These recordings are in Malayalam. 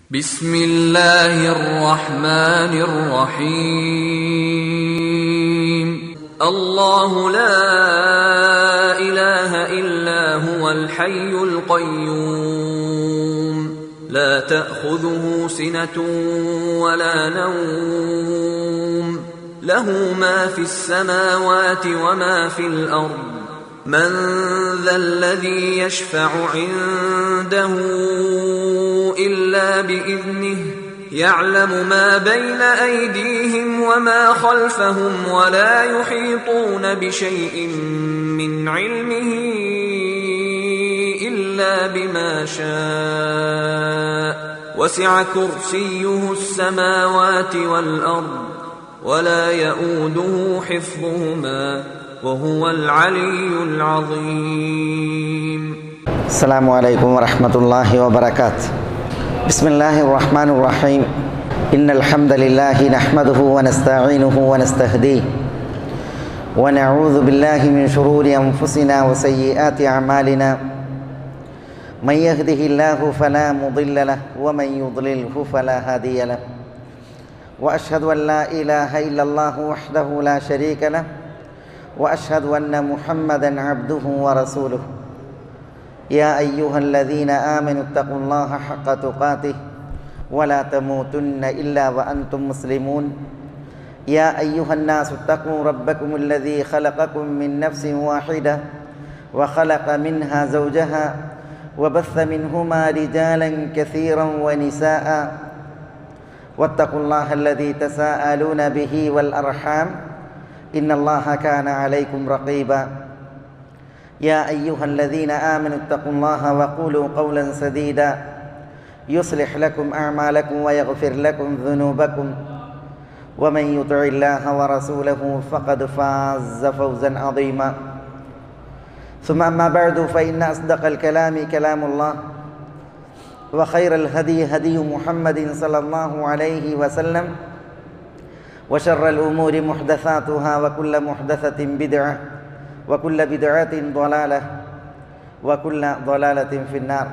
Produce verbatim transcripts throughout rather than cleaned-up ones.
بسم الله الرحمن الرحيم الله لا إله إلا هو الحي القيوم لا تأخذه سنة ولا نوم له ما في السماوات وما في الأرض من ذا الذي يشفع عنده إلا بإذنه يعلم ما بين أيديهم وما خلفهم ولا يحيطون بشيء من علمه إلا بما شاء وسع كرسيه السماوات والأرض ولا يؤوده حفظهما وهو العلي العظيم. السلام عليكم ورحمة الله وبركاته. بسم الله الرحمن الرحيم. إن الحمد لله نحمده ونستعينه ونستهديه ونعوذ بالله من شرور أنفسنا وسيئات أعمالنا من يهده الله فلا مضل له ومن يضلله فلا هادي له وأشهد أن لا إله إلا الله وحده لا شريك له وأشهد أن محمدًا عبده ورسوله. يا أيها الذين آمنوا اتقوا الله حق تقاته ولا تموتن إلا وأنتم مسلمون. يا أيها الناس اتقوا ربكم الذي خلقكم من نفس واحدة وخلق منها زوجها وبث منهما رجالا كثيرا ونساء واتقوا الله الذي تساءلون به والأرحام إن الله كان عليكم رقيبا. يا أيها الذين آمنوا اتقوا الله وقولوا قولا سديدا يصلح لكم أعمالكم ويغفر لكم ذنوبكم ومن يطع الله ورسوله فقد فاز فوزا عظيما. ثم أما بعد فإن أصدق الكلام كلام الله وخير الهدي هدي محمد صلى الله عليه وسلم وشر الأمور محدثاتها وكل محدثة بدعة وكل بدعة ضلالة وكل ضلالة في النار.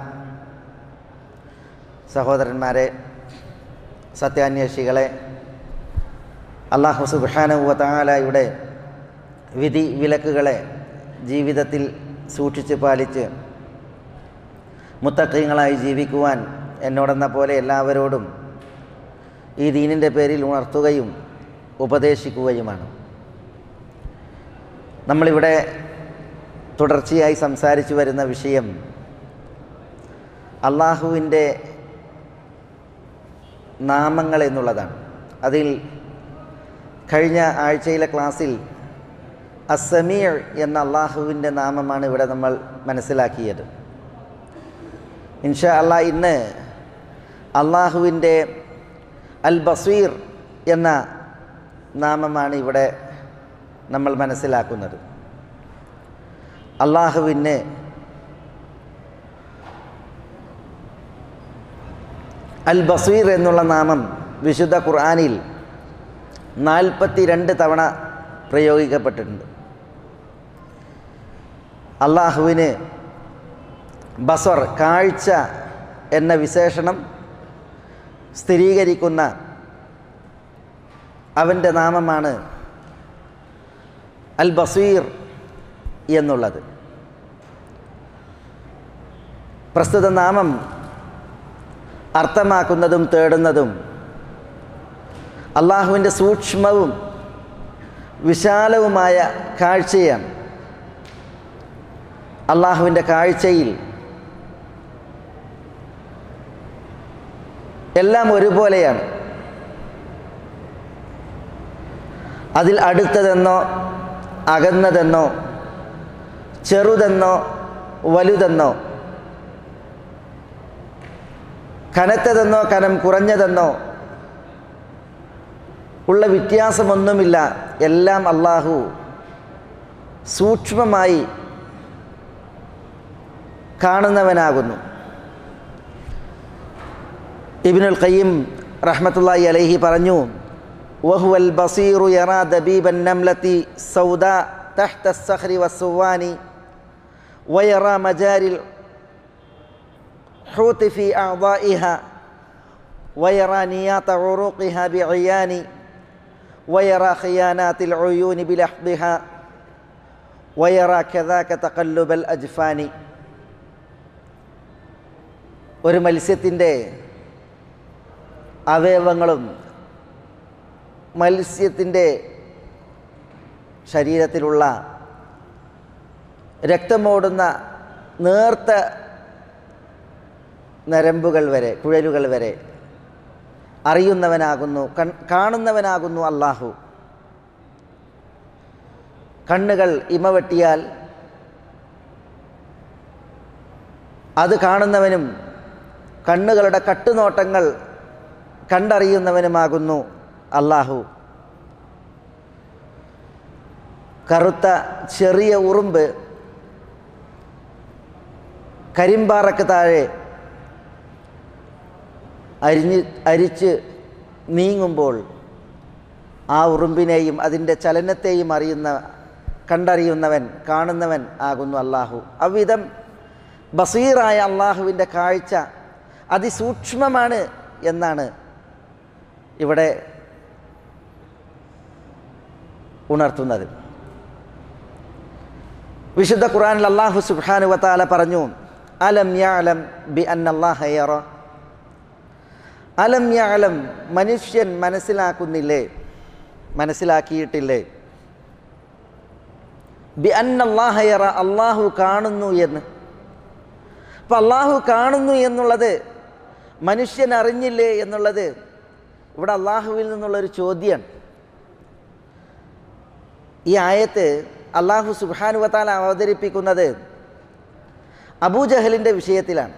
സഹോദരന്മാരെ, സത്യാന്വേഷികളെ, അല്ലാഹു സുബ്ഹാനഹു വ തആലയുടെ വിധി വിലക്കുകളെ ജീവിതത്തിൽ സൂക്ഷിച്ച് പാലിച്ച് മുത്തഖീങ്ങളായി ജീവിക്കുവാൻ എന്നോടെന്ന പോലെ എല്ലാവരോടും ഈ ദീനിൻ്റെ പേരിൽ ഉണർത്തുകയും ഉപദേശിക്കുകയുമാണ്. നമ്മളിവിടെ തുടർച്ചയായി സംസാരിച്ചു വരുന്ന വിഷയം അള്ളാഹുവിൻ്റെ നാമങ്ങൾ എന്നുള്ളതാണ്. അതിൽ കഴിഞ്ഞ ആഴ്ചയിലെ ക്ലാസ്സിൽ അസ്സമീർ എന്ന അള്ളാഹുവിൻ്റെ നാമമാണ് ഇവിടെ നമ്മൾ മനസ്സിലാക്കിയത്. ഇൻഷാ അല്ലാഹ് ഇന്ന് അള്ളാഹുവിൻ്റെ അൽ ബസീർ എന്ന നാമമാണ് ഇവിടെ നമ്മൾ മനസ്സിലാക്കുന്നത്. അള്ളാഹുവിന് അൽ ബസീർ എന്നുള്ള നാമം വിശുദ്ധ ഖുർആനിൽ നാൽപ്പത്തി രണ്ട് തവണ പ്രയോഗിക്കപ്പെട്ടിട്ടുണ്ട്. അള്ളാഹുവിന് ബസർ, കാഴ്ച എന്ന വിശേഷണം സ്ഥിരീകരിക്കുന്ന അവൻ്റെ നാമമാണ് അൽ ബസീർ എന്നുള്ളത്. പ്രസ്തുത നാമം അർത്ഥമാക്കുന്നതും തേടുന്നതും അള്ളാഹുവിൻ്റെ സൂക്ഷ്മവും വിശാലവുമായ കാഴ്ചയാണ്. അള്ളാഹുവിൻ്റെ കാഴ്ചയിൽ എല്ലാം ഒരുപോലെയാണ്. അതിൽ അടുത്തതെന്നോ അകന്നതെന്നോ ചെറുതെന്നോ വലുതെന്നോ കനത്തതെന്നോ കനം കുറഞ്ഞതെന്നോ ഉള്ള വ്യത്യാസമൊന്നുമില്ല. എല്ലാം അള്ളാഹു സൂക്ഷ്മമായി കാണുന്നവനാകുന്നു. ഇബ്നുൽ ഖയ്യിം റഹ്മത്തുള്ളാഹി അലൈഹി പറഞ്ഞു, വഹുവൽ ബസീറു യറാ ദബീബൻ നംലതി സൗദാ തഹ്ത الصخر والصوان ويرى مجاري الحوت في أعضائها വയറ നിയാത ഉറൂഖിഹ ബിഇയാനി വയറ ഖിയാനാത്തിൽ ഉയൂനി ബിലഹ്ദിഹ വയറ കദാക തഖല്ലുബൽ അജ്ഫാനി. ഒരു മത്സ്യത്തിൻ്റെ അവയവങ്ങളും മത്സ്യത്തിൻ്റെ ശരീരത്തിലുള്ള രക്തമോടുന്ന നേർത്ത നരമ്പുകൾ വരെ, കുഴലുകൾ വരെ അറിയുന്നവനാകുന്നു, കാണുന്നവനാകുന്നു അല്ലാഹു. കണ്ണുകൾ ഇമവെട്ടിയാൽ അത് കാണുന്നവനും കണ്ണുകളുടെ കട്ടുനോട്ടങ്ങൾ കണ്ടറിയുന്നവനുമാകുന്നു അല്ലാഹു. കറുത്ത ചെറിയ ഉറുമ്പ് കരിമ്പാറക്ക് താഴെ അരിഞ്ഞ് അരിച്ച് നീങ്ങുമ്പോൾ ആ ഉറുമ്പിനെയും അതിൻ്റെ ചലനത്തെയും അറിയുന്ന കണ്ടറിയുന്നവൻ, കാണുന്നവൻ ആകുന്നു അല്ലാഹു. അவ்விധം ബസീറായ അള്ളാഹുവിൻ്റെ കാഴ്ച അതിസൂക്ഷ്മമാണ് എന്നാണ് ഇവിടെ ഉണർത്തുന്നത്. വിശുദ്ധ ഖുർആനിൽ അല്ലാഹു സുബ്ഹാനഹു വ തആല പറഞ്ഞു, അലം യഅലം ബി അന്നല്ലാഹ യറ. അലം യഅലം, മനുഷ്യൻ മനസ്സിലാക്കുന്നില്ലേ, മനസ്സിലാക്കിയിട്ടില്ലേ, ബി അന്നല്ലാഹ യറ, അല്ലാഹു കാണുന്നു എന്ന്. അപ്പം അല്ലാഹു കാണുന്നു എന്നുള്ളത് മനുഷ്യൻ അറിഞ്ഞില്ലേ എന്നുള്ളത് ഇവിടെ അള്ളാഹുവിൽ നിന്നുള്ളൊരു ചോദ്യമാണ്. ഈ ആയത്ത് അല്ലാഹു സുബ്ഹാനഹു വ തആല അവതരിപ്പിക്കുന്നത് അബൂജഹലിൻ്റെ വിഷയത്തിലാണ്.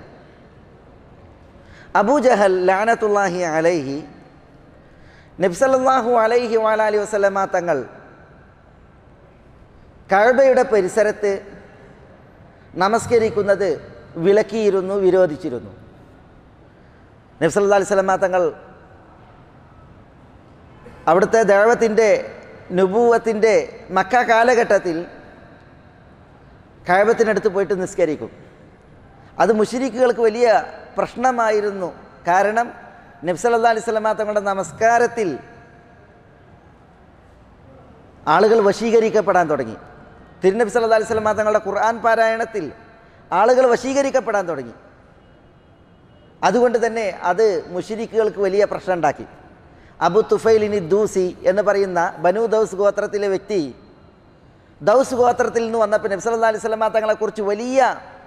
അബൂജഹൽ ലഅനത്തുല്ലാഹി അലൈഹി നബി സല്ലല്ലാഹു അലൈഹി വഅലൈഹി വസല്ലമ തങ്ങൾ കഅബയുടെ പരിസരത്ത് നമസ്കരിക്കുന്നത് വിലക്കിയിരുന്നു, വിരോധിച്ചിരുന്നു. നബി സല്ലല്ലാഹു അലൈഹി വസല്ലമ തങ്ങൾ അവിടുത്തെ ദഅവത്തിൻ്റെ നുബൂവത്തിൻ്റെ മക്ക കാലഘട്ടത്തിൽ കഅബത്തിനടുത്ത് പോയിട്ട് നിസ്കരിക്കും. അത് മുശ്രിക്കുകൾക്ക് വലിയ പ്രശ്നമായിരുന്നു. കാരണം നബി സല്ലല്ലാഹു അലൈഹി വസല്ലമ തങ്ങളുടെ നമസ്കാരത്തിൽ ആളുകൾ വശീകരിക്കപ്പെടാൻ തുടങ്ങി. തിരുനബി സല്ലല്ലാഹു അലൈഹി വസല്ലമ തങ്ങളുടെ ഖുർആൻ പാരായണത്തിൽ ആളുകൾ വശീകരിക്കപ്പെടാൻ തുടങ്ങി. അതുകൊണ്ട് തന്നെ അത് മുശ്രിക്കുകൾക്ക് വലിയ പ്രശ്നം ഉണ്ടാക്കി. അബു തുഫൈലിനി ദൂസി എന്ന് പറയുന്ന ബനു ദൗസ് ഗോത്രത്തിലെ വ്യക്തി ദൗസ് ഗോത്രത്തിൽ നിന്ന് വന്നപ്പോൾ നബി സല്ലല്ലാഹു അലൈഹി വസല്ലമ തങ്ങളെക്കുറിച്ച് വലിയ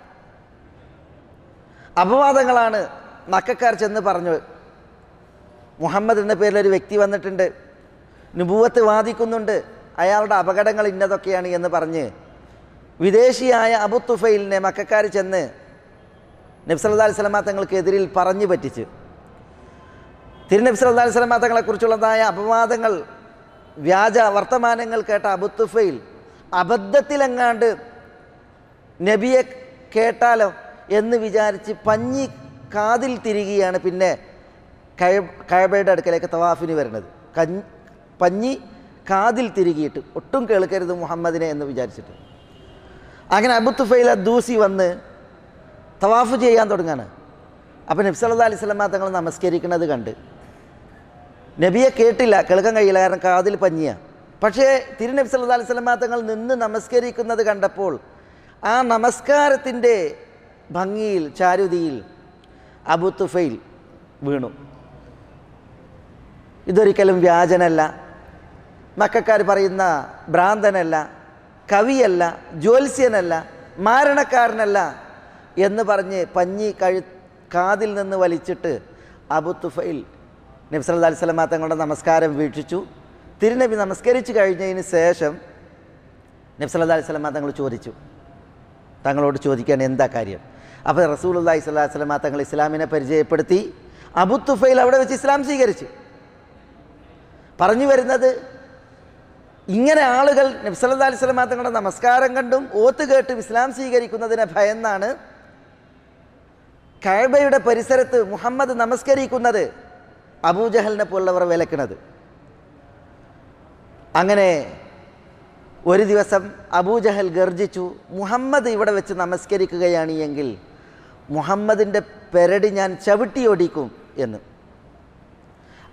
അപവാദങ്ങളാണ് മക്കക്കാർ ചെന്ന് പറഞ്ഞു. മുഹമ്മദ് എന്ന പേരിലൊരു വ്യക്തി വന്നിട്ടുണ്ട്, നുബുവത്ത് വാദിക്കുന്നുണ്ട്, അയാളുടെ അപകടങ്ങൾ ഇന്നതൊക്കെയാണ് എന്ന് പറഞ്ഞ് വിദേശിയായ അബു തുഫൈലിനെ മക്കക്കാർ ചെന്ന് നബി സല്ലല്ലാഹു അലൈഹി വസല്ലമ തങ്ങൾക്കെതിരിൽ പറഞ്ഞു പറ്റിച്ച് തിരുനബി സല്ലല്ലാഹു അലൈഹി വസല്ലമ തങ്ങളെക്കുറിച്ചുള്ളതായ അപവാദങ്ങൾ, വ്യാജ വർത്തമാനങ്ങൾ കേട്ട അബു തുഫൈൽ അബദ്ധത്തിലെങ്ങാണ്ട് നബിയെ കേട്ടാലോ എന്ന് വിചാരിച്ച് പഞ്ഞി കാതിൽ തിരികെയാണ് പിന്നെ കഅബയുടെ അടുക്കലേക്ക് തവാഫിന് വരുന്നത്. കഞ്ഞി പഞ്ഞി കാതിൽ തിരികിയിട്ട് ഒട്ടും കേൾക്കരുത് മുഹമ്മദിനെ എന്ന് വിചാരിച്ചിട്ട്. അങ്ങനെ അബു തുഫൈൽ അദ്ദൂസി വന്ന് തവാഫ് ചെയ്യാൻ തുടങ്ങാണ്. അപ്പം നബി സല്ലല്ലാഹു അലൈഹി വസല്ലമ തങ്ങൾ നമസ്കരിക്കുന്നത് കണ്ട് നബിയെ കേട്ടില്ല, കേൾക്കാൻ കഴിയില്ല, കാരണം കാതിൽ പഞ്ഞിയ. പക്ഷേ തിരുനബി സല്ലല്ലാഹു അലൈഹി വസല്ലമ തങ്ങൾ നിന്ന് നമസ്കരിക്കുന്നത് കണ്ടപ്പോൾ ആ നമസ്കാരത്തിൻ്റെ ഭംഗിയിൽ, ചാരുതിയിൽ അബു തുഫൈൽ വീണു. ഇതൊരിക്കലും വ്യാജനല്ല, മക്കക്കാർ പറയുന്ന ഭ്രാന്തനല്ല, കവിയല്ല, ജ്യോത്സ്യനല്ല, മാരണക്കാരനല്ല എന്ന് പറഞ്ഞ് പഞ്ഞി കഴി കാതിൽ നിന്ന് വലിച്ചിട്ട് അബു തുഫൈൽ നബി സല്ലല്ലാഹു അലൈഹി വസല്ലമ തങ്ങളുടെ നമസ്കാരം വീക്ഷിച്ചു. തിരുനബി നമസ്കരിച്ചു കഴിഞ്ഞതിന് ശേഷം നബി സല്ലല്ലാഹു അലൈഹി വസല്ലമ തങ്ങൾ ചോദിച്ചു, തങ്ങളോട് ചോദിക്കാൻ എന്താ കാര്യം? അപ്പോൾ റസൂലുള്ളാഹി സ്വല്ലല്ലാഹു അലൈഹി വസല്ലമ തങ്ങൾ ഇസ്ലാമിനെ പരിചയപ്പെടുത്തി. അബു തുഫൈൽ അവിടെ വെച്ച് ഇസ്ലാം സ്വീകരിച്ചു. പറഞ്ഞു വരുന്നത്, ഇങ്ങനെ ആളുകൾ നബി സല്ലല്ലാഹു അലൈഹി വസല്ലമ തങ്ങളുടെ നമസ്കാരം കണ്ടും ഓത്ത് കേട്ടും ഇസ്ലാം സ്വീകരിക്കുന്നതിനെ ഭയന്നാണ് കഅബയുടെ പരിസരത്ത് മുഹമ്മദ് നമസ്കരിക്കുന്നത് അബൂജഹലിനെ പോലുള്ളവർ വിലക്കുന്നത്. അങ്ങനെ ഒരു ദിവസം അബൂജഹൽ ഗർജിച്ചു, മുഹമ്മദ് ഇവിടെ വെച്ച് നമസ്കരിക്കുകയാണ് എങ്കിൽ മുഹമ്മദിൻ്റെ പെരടി ഞാൻ ചവിട്ടിയൊടിക്കും എന്ന്.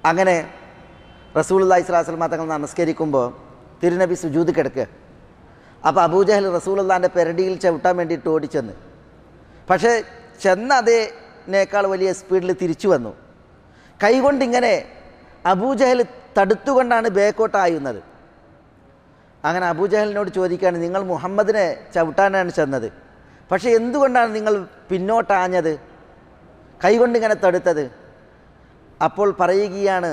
അങ്ങനെ റസൂലുള്ളാഹി സ്വല്ലല്ലാഹു അലൈഹി വസല്ലം തങ്ങൾ നമസ്കരിക്കുമ്പോൾ തിരുനബി സുജൂദ് കിടക്കുക. അപ്പോൾ അബൂജഹൽ റസൂലുള്ളാഹിൻ്റെ പെരടിയിൽ ചവിട്ടാൻ വേണ്ടിയിട്ട് ഓടിച്ചെന്ന്. പക്ഷേ ചെന്ന അതേനേക്കാൾ വലിയ സ്പീഡിൽ തിരിച്ചു വന്നു. കൈകൊണ്ടിങ്ങനെ അബൂജഹൽ തടുത്തുകൊണ്ടാണ് ബേക്കോട്ടായുന്നത്. അങ്ങനെ അബൂജഹലിനോട് ചോദിക്കുകയാണ്, നിങ്ങൾ മുഹമ്മദിനെ ചവിട്ടാനാണ് ചെന്നത്, പക്ഷേ എന്തുകൊണ്ടാണ് നിങ്ങൾ പിന്നോട്ടാഞ്ഞത്, കൈകൊണ്ടിങ്ങനെ തടുത്തത്? അപ്പോൾ പറയുകയാണ്,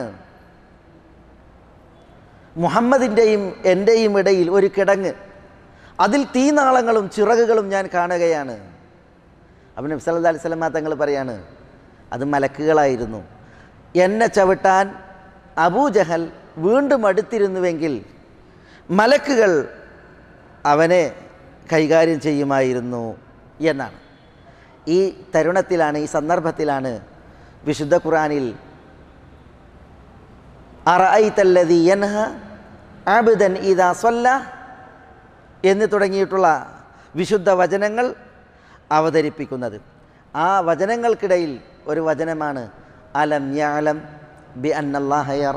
മുഹമ്മദിൻ്റെയും എൻ്റെയും ഇടയിൽ ഒരു കിടങ്ങ്, അതിൽ തീനാളങ്ങളും ചിറകുകളും ഞാൻ കാണുകയാണ്. അപ്പോൾ നബി സല്ലല്ലാഹു അലൈഹി വസല്ലം തങ്ങൾ പറയാണ്, അത് മലക്കുകളായിരുന്നു. എന്നെ ചവിട്ടാൻ അബൂജഹൽ വീണ്ടും അടുത്തിരുന്നുവെങ്കിൽ മലക്കുകൾ അവനെ കൈകാര്യം ചെയ്യുമായിരുന്നു എന്നാണ്. ഈ തരുണത്തിലാണ്, ഈ സന്ദർഭത്തിലാണ് വിശുദ്ധ ഖുർആനിൽ അറഅയ്തല്ലദീ യൻഹ അബ്ദൻ ഇദാ സ്വല്ല എന്ന് തുടങ്ങിയിട്ടുള്ള വിശുദ്ധ വചനങ്ങൾ അവതരിപ്പിക്കുന്നത്. ആ വചനങ്ങൾക്കിടയിൽ ഒരു വചനമാണ് അലം യഅലം ബി അന്നല്ലാഹ യറ.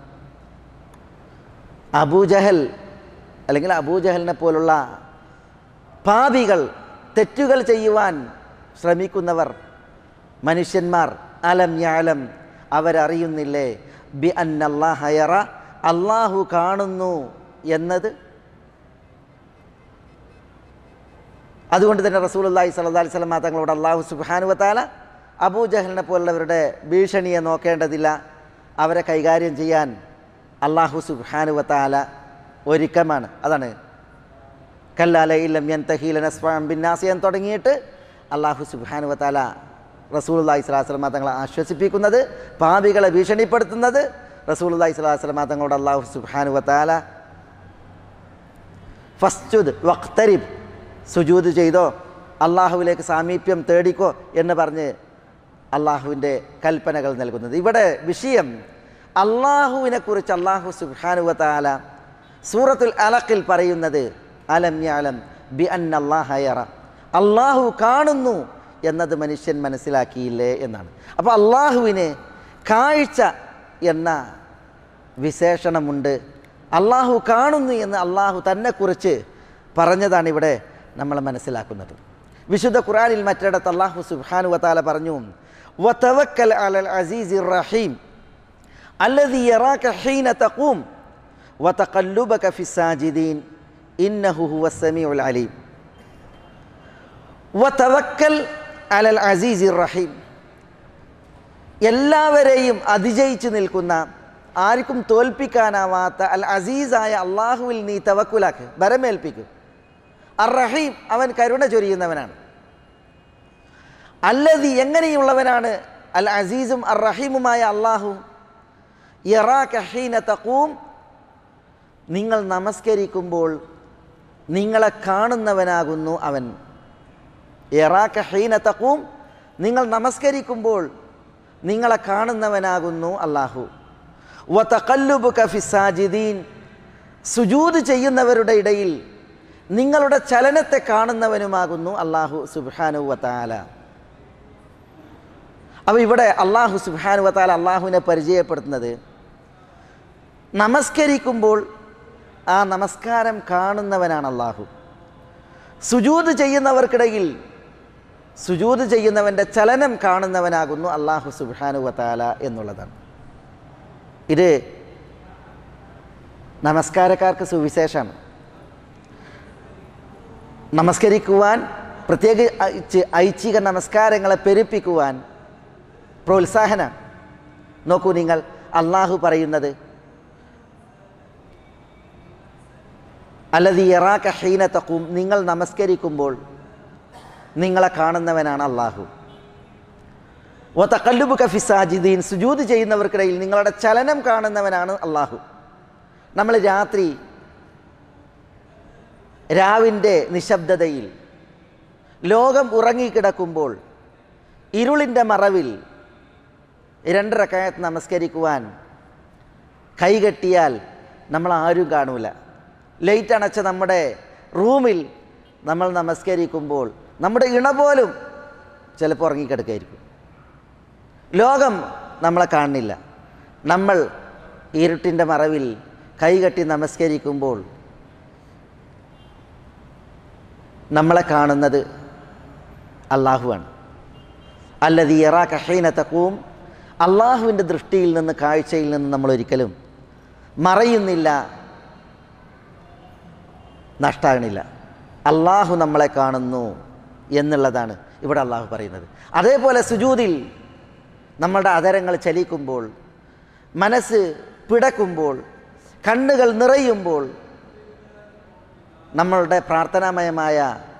അബൂജഹൽ അല്ലെങ്കിൽ അബൂജഹലിനെ പോലുള്ള പാപികൾ, തെറ്റുകൾ ചെയ്യുവാൻ ശ്രമിക്കുന്നവർ, മനുഷ്യന്മാർ, അലം യഅലം അവരറിയുന്നില്ലേ ബി അന്നല്ലാഹ യറ, അല്ലാഹു കാണുന്നു എന്നത്. അതുകൊണ്ട് തന്നെ റസൂലുള്ളാഹി സ്വല്ലല്ലാഹു അലൈഹി വസല്ലം തങ്ങളോട് അല്ലാഹു സുബ്ഹാനഹു വ തആല അബൂജഹലിനെ പോലുള്ളവരുടെ ഭീഷണിയെ നോക്കേണ്ടതില്ല, അവരെ കൈകാര്യം ചെയ്യാൻ അല്ലാഹു സുബ്ഹാനഹു വ തആല ഒരുക്കമാണ്. അതാണ് കല്ലാ ലഇല്ലം യൻതഹി ലനസ്ഫഅൻ ബിന്നാസിയ എന്ന് തുടങ്ങിയിട്ട് അല്ലാഹു സുബ്ഹാനഹു വ തആല റസൂലുള്ളാഹി സ്വല്ലല്ലാഹു അലൈഹി വസല്ലം തങ്ങളെ ആശ്വസിപ്പിക്കുന്നത്, പാപികളെ ഭീഷണിപ്പെടുത്തുന്നത്. റസൂലുള്ളാഹി സ്വല്ലല്ലാഹു അലൈഹി വസല്ലം തങ്ങളോട് അല്ലാഹു സുബ്ഹാനഹു വ തആല ഫസ്ജുദ് വഖ്തരിബ്, സുജൂദ് ചെയ്തോ, അള്ളാഹുവിലേക്ക് സാമീപ്യം തേടിക്കോ എന്ന് പറഞ്ഞ് അള്ളാഹുവിൻ്റെ കൽപ്പനകൾ നൽകുന്നത്. ഇവിടെ വിഷയം അള്ളാഹുവിനെ കുറിച്ച് അള്ളാഹു സുബ്ഹാനഹു വ തആല സൂറത്തുൽ അലഖിൽ പറയുന്നത് അലം യഅലം ബി അന്നല്ലാഹ യറ, അള്ളാഹു കാണുന്നു എന്നത് മനുഷ്യൻ മനസ്സിലാക്കിയില്ലേ എന്നാണ്. അപ്പോൾ അള്ളാഹുവിന് കാഴ്ച എന്ന വിശേഷണമുണ്ട്. അള്ളാഹു കാണുന്നു എന്ന് അള്ളാഹു തന്നെക്കുറിച്ച് പറഞ്ഞതാണ് ഇവിടെ നമ്മൾ മനസ്സിലാക്കുന്നത്. വിശുദ്ധ ഖുർആനിൽ മറ്റിടത്ത് അല്ലാഹു സുബ്ഹാനഹു വ തആല പറഞ്ഞു, വതവക്കൽ അലൽ അസീസിർ റഹീം അല്ലദീ യറാക ഹീന തഖൂം വതഖല്ലുബക ഫിസ്സാജിദീൻ ഇന്നഹു ഹുവസ് സമീഉൽ അലീം. വതവക്കൽ അലൽ അസീസിർ റഹീം, എല്ലാവരെയും അതിജയിച്ചു നിൽക്കുന്ന, ആർക്കും തോൽപ്പിക്കാനാവാത്ത അൽ അസീസായ അള്ളാഹുവിൽ നീ തവക്കുലാക്ക്, ബരമേൽപ്പിക്കും. അർ റഹീം, അവൻ കരുണ ചൊരിയുന്നവനാണ്. അല്ലദി, എങ്ങനെയുള്ളവനാണ് അൽ അസീസും അർ റഹീമുമായ അള്ളാഹു. യറാക ഹീന തഖൂം, നിങ്ങൾ നമസ്കരിക്കുമ്പോൾ നിങ്ങളെ കാണുന്നവനാകുന്നു അവൻ. യറാക ഹീന തഖൂം, നിങ്ങൾ നമസ്കരിക്കുമ്പോൾ നിങ്ങളെ കാണുന്നവനാകുന്നു അള്ളാഹു. വതഖല്ലുബുക ഫിസ്സാജിദീൻ, സുജൂദ് ചെയ്യുന്നവരുടെ ഇടയിൽ നിങ്ങളുടെ ചലനത്തെ കാണുന്നവനുമാകുന്നു അള്ളാഹു സുബ്ഹാനഹു വ തആല. അപ്പോൾ ഇവിടെ അള്ളാഹു സുബ്ഹാനഹു വ തആല അള്ളാഹുവിനെ പരിചയപ്പെടുത്തുന്നത് നമസ്കരിക്കുമ്പോൾ ആ നമസ്കാരം കാണുന്നവനാണ് അള്ളാഹു. സുജൂദ് ചെയ്യുന്നവർക്കിടയിൽ സുജൂദ് ചെയ്യുന്നവൻ്റെ ചലനം കാണുന്നവനാകുന്നു അള്ളാഹു സുബ്ഹാനഹു വ തആല എന്നുള്ളതാണ്. ഇത് നമസ്കാരക്കാർക്ക് സുവിശേഷമാണ്. നമസ്കരിക്കുവാൻ, പ്രത്യേക ഐച്ഛിക നമസ്കാരങ്ങളെ പെരുപ്പിക്കുവാൻ പ്രോത്സാഹനം. നോക്കൂ നിങ്ങൾ, അള്ളാഹു പറയുന്നത് അല്ലദീ യറാക ഹീന തഖൂം, നിങ്ങൾ നമസ്കരിക്കുമ്പോൾ നിങ്ങളെ കാണുന്നവനാണ് അള്ളാഹു. വതഖല്ലുബുക ഫിസ്സാജിദീൻ, സുജൂദ് ചെയ്യുന്നവർക്കിടയിൽ നിങ്ങളുടെ ചലനം കാണുന്നവനാണ് അള്ളാഹു. നമ്മൾ രാത്രി രാവിൻ്റെ നിശബ്ദതയിൽ ലോകം ഉറങ്ങിക്കിടക്കുമ്പോൾ ഇരുളിൻ്റെ മറവിൽ രണ്ട് റക്അത്ത് നമസ്കരിക്കുവാൻ കൈകെട്ടിയാൽ നമ്മൾ ആരും കാണൂല. ലൈറ്റ് അണച്ച നമ്മുടെ റൂമിൽ നമ്മൾ നമസ്കരിക്കുമ്പോൾ നമ്മുടെ ഇണ പോലും ചിലപ്പോൾ ഉറങ്ങിക്കിടക്കായിരിക്കും. ലോകം നമ്മളെ കാണുന്നില്ല. നമ്മൾ ഇരുട്ടിൻ്റെ മറവിൽ കൈകെട്ടി നമസ്കരിക്കുമ്പോൾ നമ്മളെ കാണുന്നത് അള്ളാഹുവാണ്. അല്ലദീ യറാക ഹീന തഖൂം, അള്ളാഹുവിൻ്റെ ദൃഷ്ടിയിൽ നിന്ന്, കാഴ്ചയിൽ നിന്ന് നമ്മളൊരിക്കലും മറയുന്നില്ല, നഷ്ടമാകണില്ല. അള്ളാഹു നമ്മളെ കാണുന്നു എന്നുള്ളതാണ് ഇവിടെ അള്ളാഹു പറയുന്നത്. അതേപോലെ സുജൂദിൽ നമ്മളുടെ അധരങ്ങൾ ചലിക്കുമ്പോൾ, മനസ്സ് പിടക്കുമ്പോൾ, കണ്ണുകൾ നിറയുമ്പോൾ, നമ്മളുടെ പ്രാർത്ഥനാമയമായ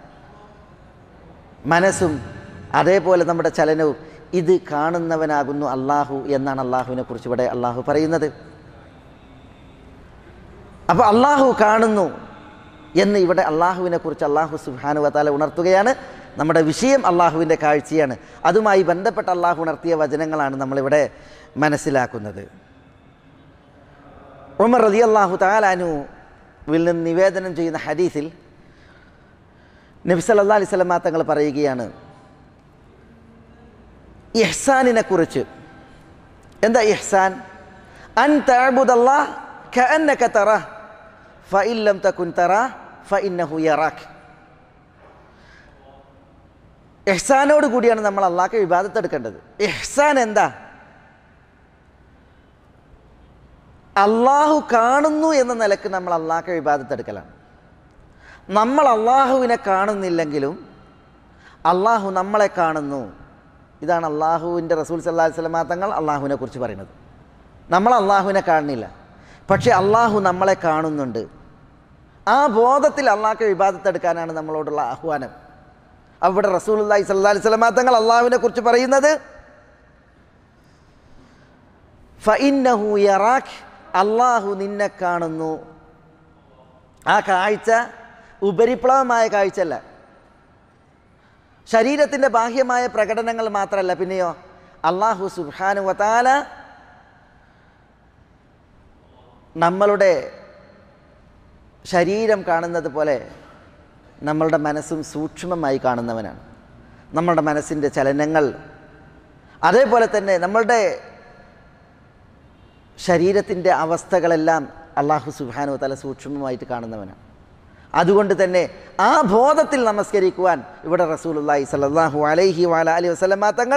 മനസ്സും അതേപോലെ നമ്മുടെ ചലനവും ഇത് കാണുന്നവനാകുന്നു അള്ളാഹു എന്നാണ് അള്ളാഹുവിനെ കുറിച്ച് ഇവിടെ അള്ളാഹു പറയുന്നത്. അപ്പോൾ അള്ളാഹു കാണുന്നു എന്ന് ഇവിടെ അള്ളാഹുവിനെ കുറിച്ച് അള്ളാഹു സുബ്ഹാനഹു വ തആല ഉണർത്തുകയാണ്. നമ്മുടെ വിഷയം അള്ളാഹുവിൻ്റെ കാഴ്ചയാണ്. അതുമായി ബന്ധപ്പെട്ട അള്ളാഹു ഉണർത്തിയ വചനങ്ങളാണ് നമ്മളിവിടെ മനസ്സിലാക്കുന്നത്. ഉമർ റളിയല്ലാഹു തആല അൻഹുവിൽ നിന്ന് നിവേദനം ചെയ്യുന്ന ഹദീസിൽ നബി സല്ലല്ലാഹു അലൈഹി വസല്ലം തങ്ങൾ പറയുകയാണ് ഇഹ്സാനിനെ കുറിച്ച്. എന്താ ഇഹ്സാൻ? അൻ തഅബുദല്ലാഹ കഅന്നക തറാഹ് ഫഇൻ ലം തകുൻ തറാഹ് ഫഇന്നഹു യറാക്. ഇഹ്സാനോട് കൂടിയാണ് നമ്മൾ അള്ളാഹ്ക്ക് ഇബാദത്ത് എടുക്കേണ്ടത്. ഇഹ്സാൻ എന്താ? അള്ളാഹു കാണുന്നു എന്ന നിലക്ക് നമ്മൾ അള്ളാഹ്ക്ക് ഇബാദത്ത് എടുക്കലാണ്. നമ്മൾ അള്ളാഹുവിനെ കാണുന്നില്ലെങ്കിലും അള്ളാഹു നമ്മളെ കാണുന്നു. ഇതാണ് അള്ളാഹുവിൻ്റെ റസൂൽ സല്ലല്ലാഹു അലൈഹി വസല്ലം തങ്ങൾ അള്ളാഹുവിനെ കുറിച്ച് പറയുന്നത്. നമ്മൾ അള്ളാഹുവിനെ കാണുന്നില്ല, പക്ഷേ അള്ളാഹു നമ്മളെ കാണുന്നുണ്ട്. ആ ബോധത്തിൽ അള്ളാഹ്ക്ക് ഇബാദത്ത് എടുക്കാനാണ് നമ്മളോടുള്ള ആഹ്വാനം. അവിടെ റസൂലുള്ളാഹി സ്വല്ലല്ലാഹു അലൈഹി വസല്ലം തങ്ങൾ അള്ളാഹുവിനെ കുറിച്ച് പറയുന്നത് ഫഇന്നഹു യറാക്, അള്ളാഹു നിന്നെ കാണുന്നു. ആ കാഴ്ച ഉപരിപ്ലവമായ കാഴ്ചയല്ല, ശരീരത്തിൻ്റെ ബാഹ്യമായ പ്രകടനങ്ങൾ മാത്രമല്ല, പിന്നെയോ അള്ളാഹു സുബ്ഹാനഹു വ തആല നമ്മളുടെ ശരീരം കാണുന്നത് പോലെ നമ്മളുടെ മനസ്സും സൂക്ഷ്മമായി കാണുന്നവനാണ്. നമ്മളുടെ മനസ്സിൻ്റെ ചലനങ്ങൾ, അതേപോലെ തന്നെ നമ്മളുടെ ശരീരത്തിൻ്റെ അവസ്ഥകളെല്ലാം അള്ളാഹു സുബ്ഹാനഹു വ തആല സൂക്ഷ്മമായിട്ട് കാണുന്നവനാണ്. അതുകൊണ്ട് തന്നെ ആ ബോധത്തിൽ നമസ്കരിക്കുവാൻ ഇവിടെ റസൂലുള്ളാഹി സ്വല്ലല്ലാഹു അലൈഹി വഅലൈഹി വസല്ലം തങ്ങൾ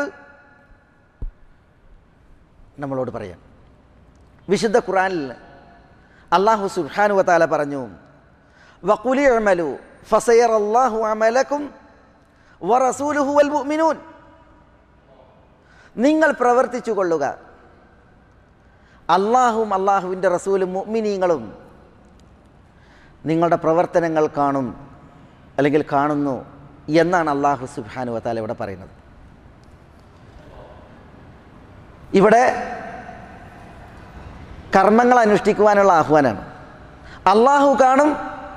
നമ്മളോട് പറയാം. വിശുദ്ധ ഖുർആനിൽ അള്ളാഹു സുബ്ഹാനഹു വ തആല പറഞ്ഞു വഖുലി ഇഅ്മലു ഫസയറല്ലാഹു അമലക്കും വറസൂലുഹു വൽ മുഅ്മിനൂൻ. നിങ്ങൾ പ്രവർത്തിച്ചു കൊള്ളുക, അള്ളാഹുവും അള്ളാഹുവിൻ്റെ റസൂലും മുഅ്മിനീങ്ങളും നിങ്ങളുടെ പ്രവർത്തനങ്ങൾ കാണും, അല്ലെങ്കിൽ കാണുന്നു എന്നാണ് അള്ളാഹു സുബ്ഹാനഹു വ തആല ഇവിടെ പറയുന്നത്. ഇവിടെ കർമ്മങ്ങൾ അനുഷ്ഠിക്കുവാനുള്ള ആഹ്വാനമാണ്. അള്ളാഹു കാണും,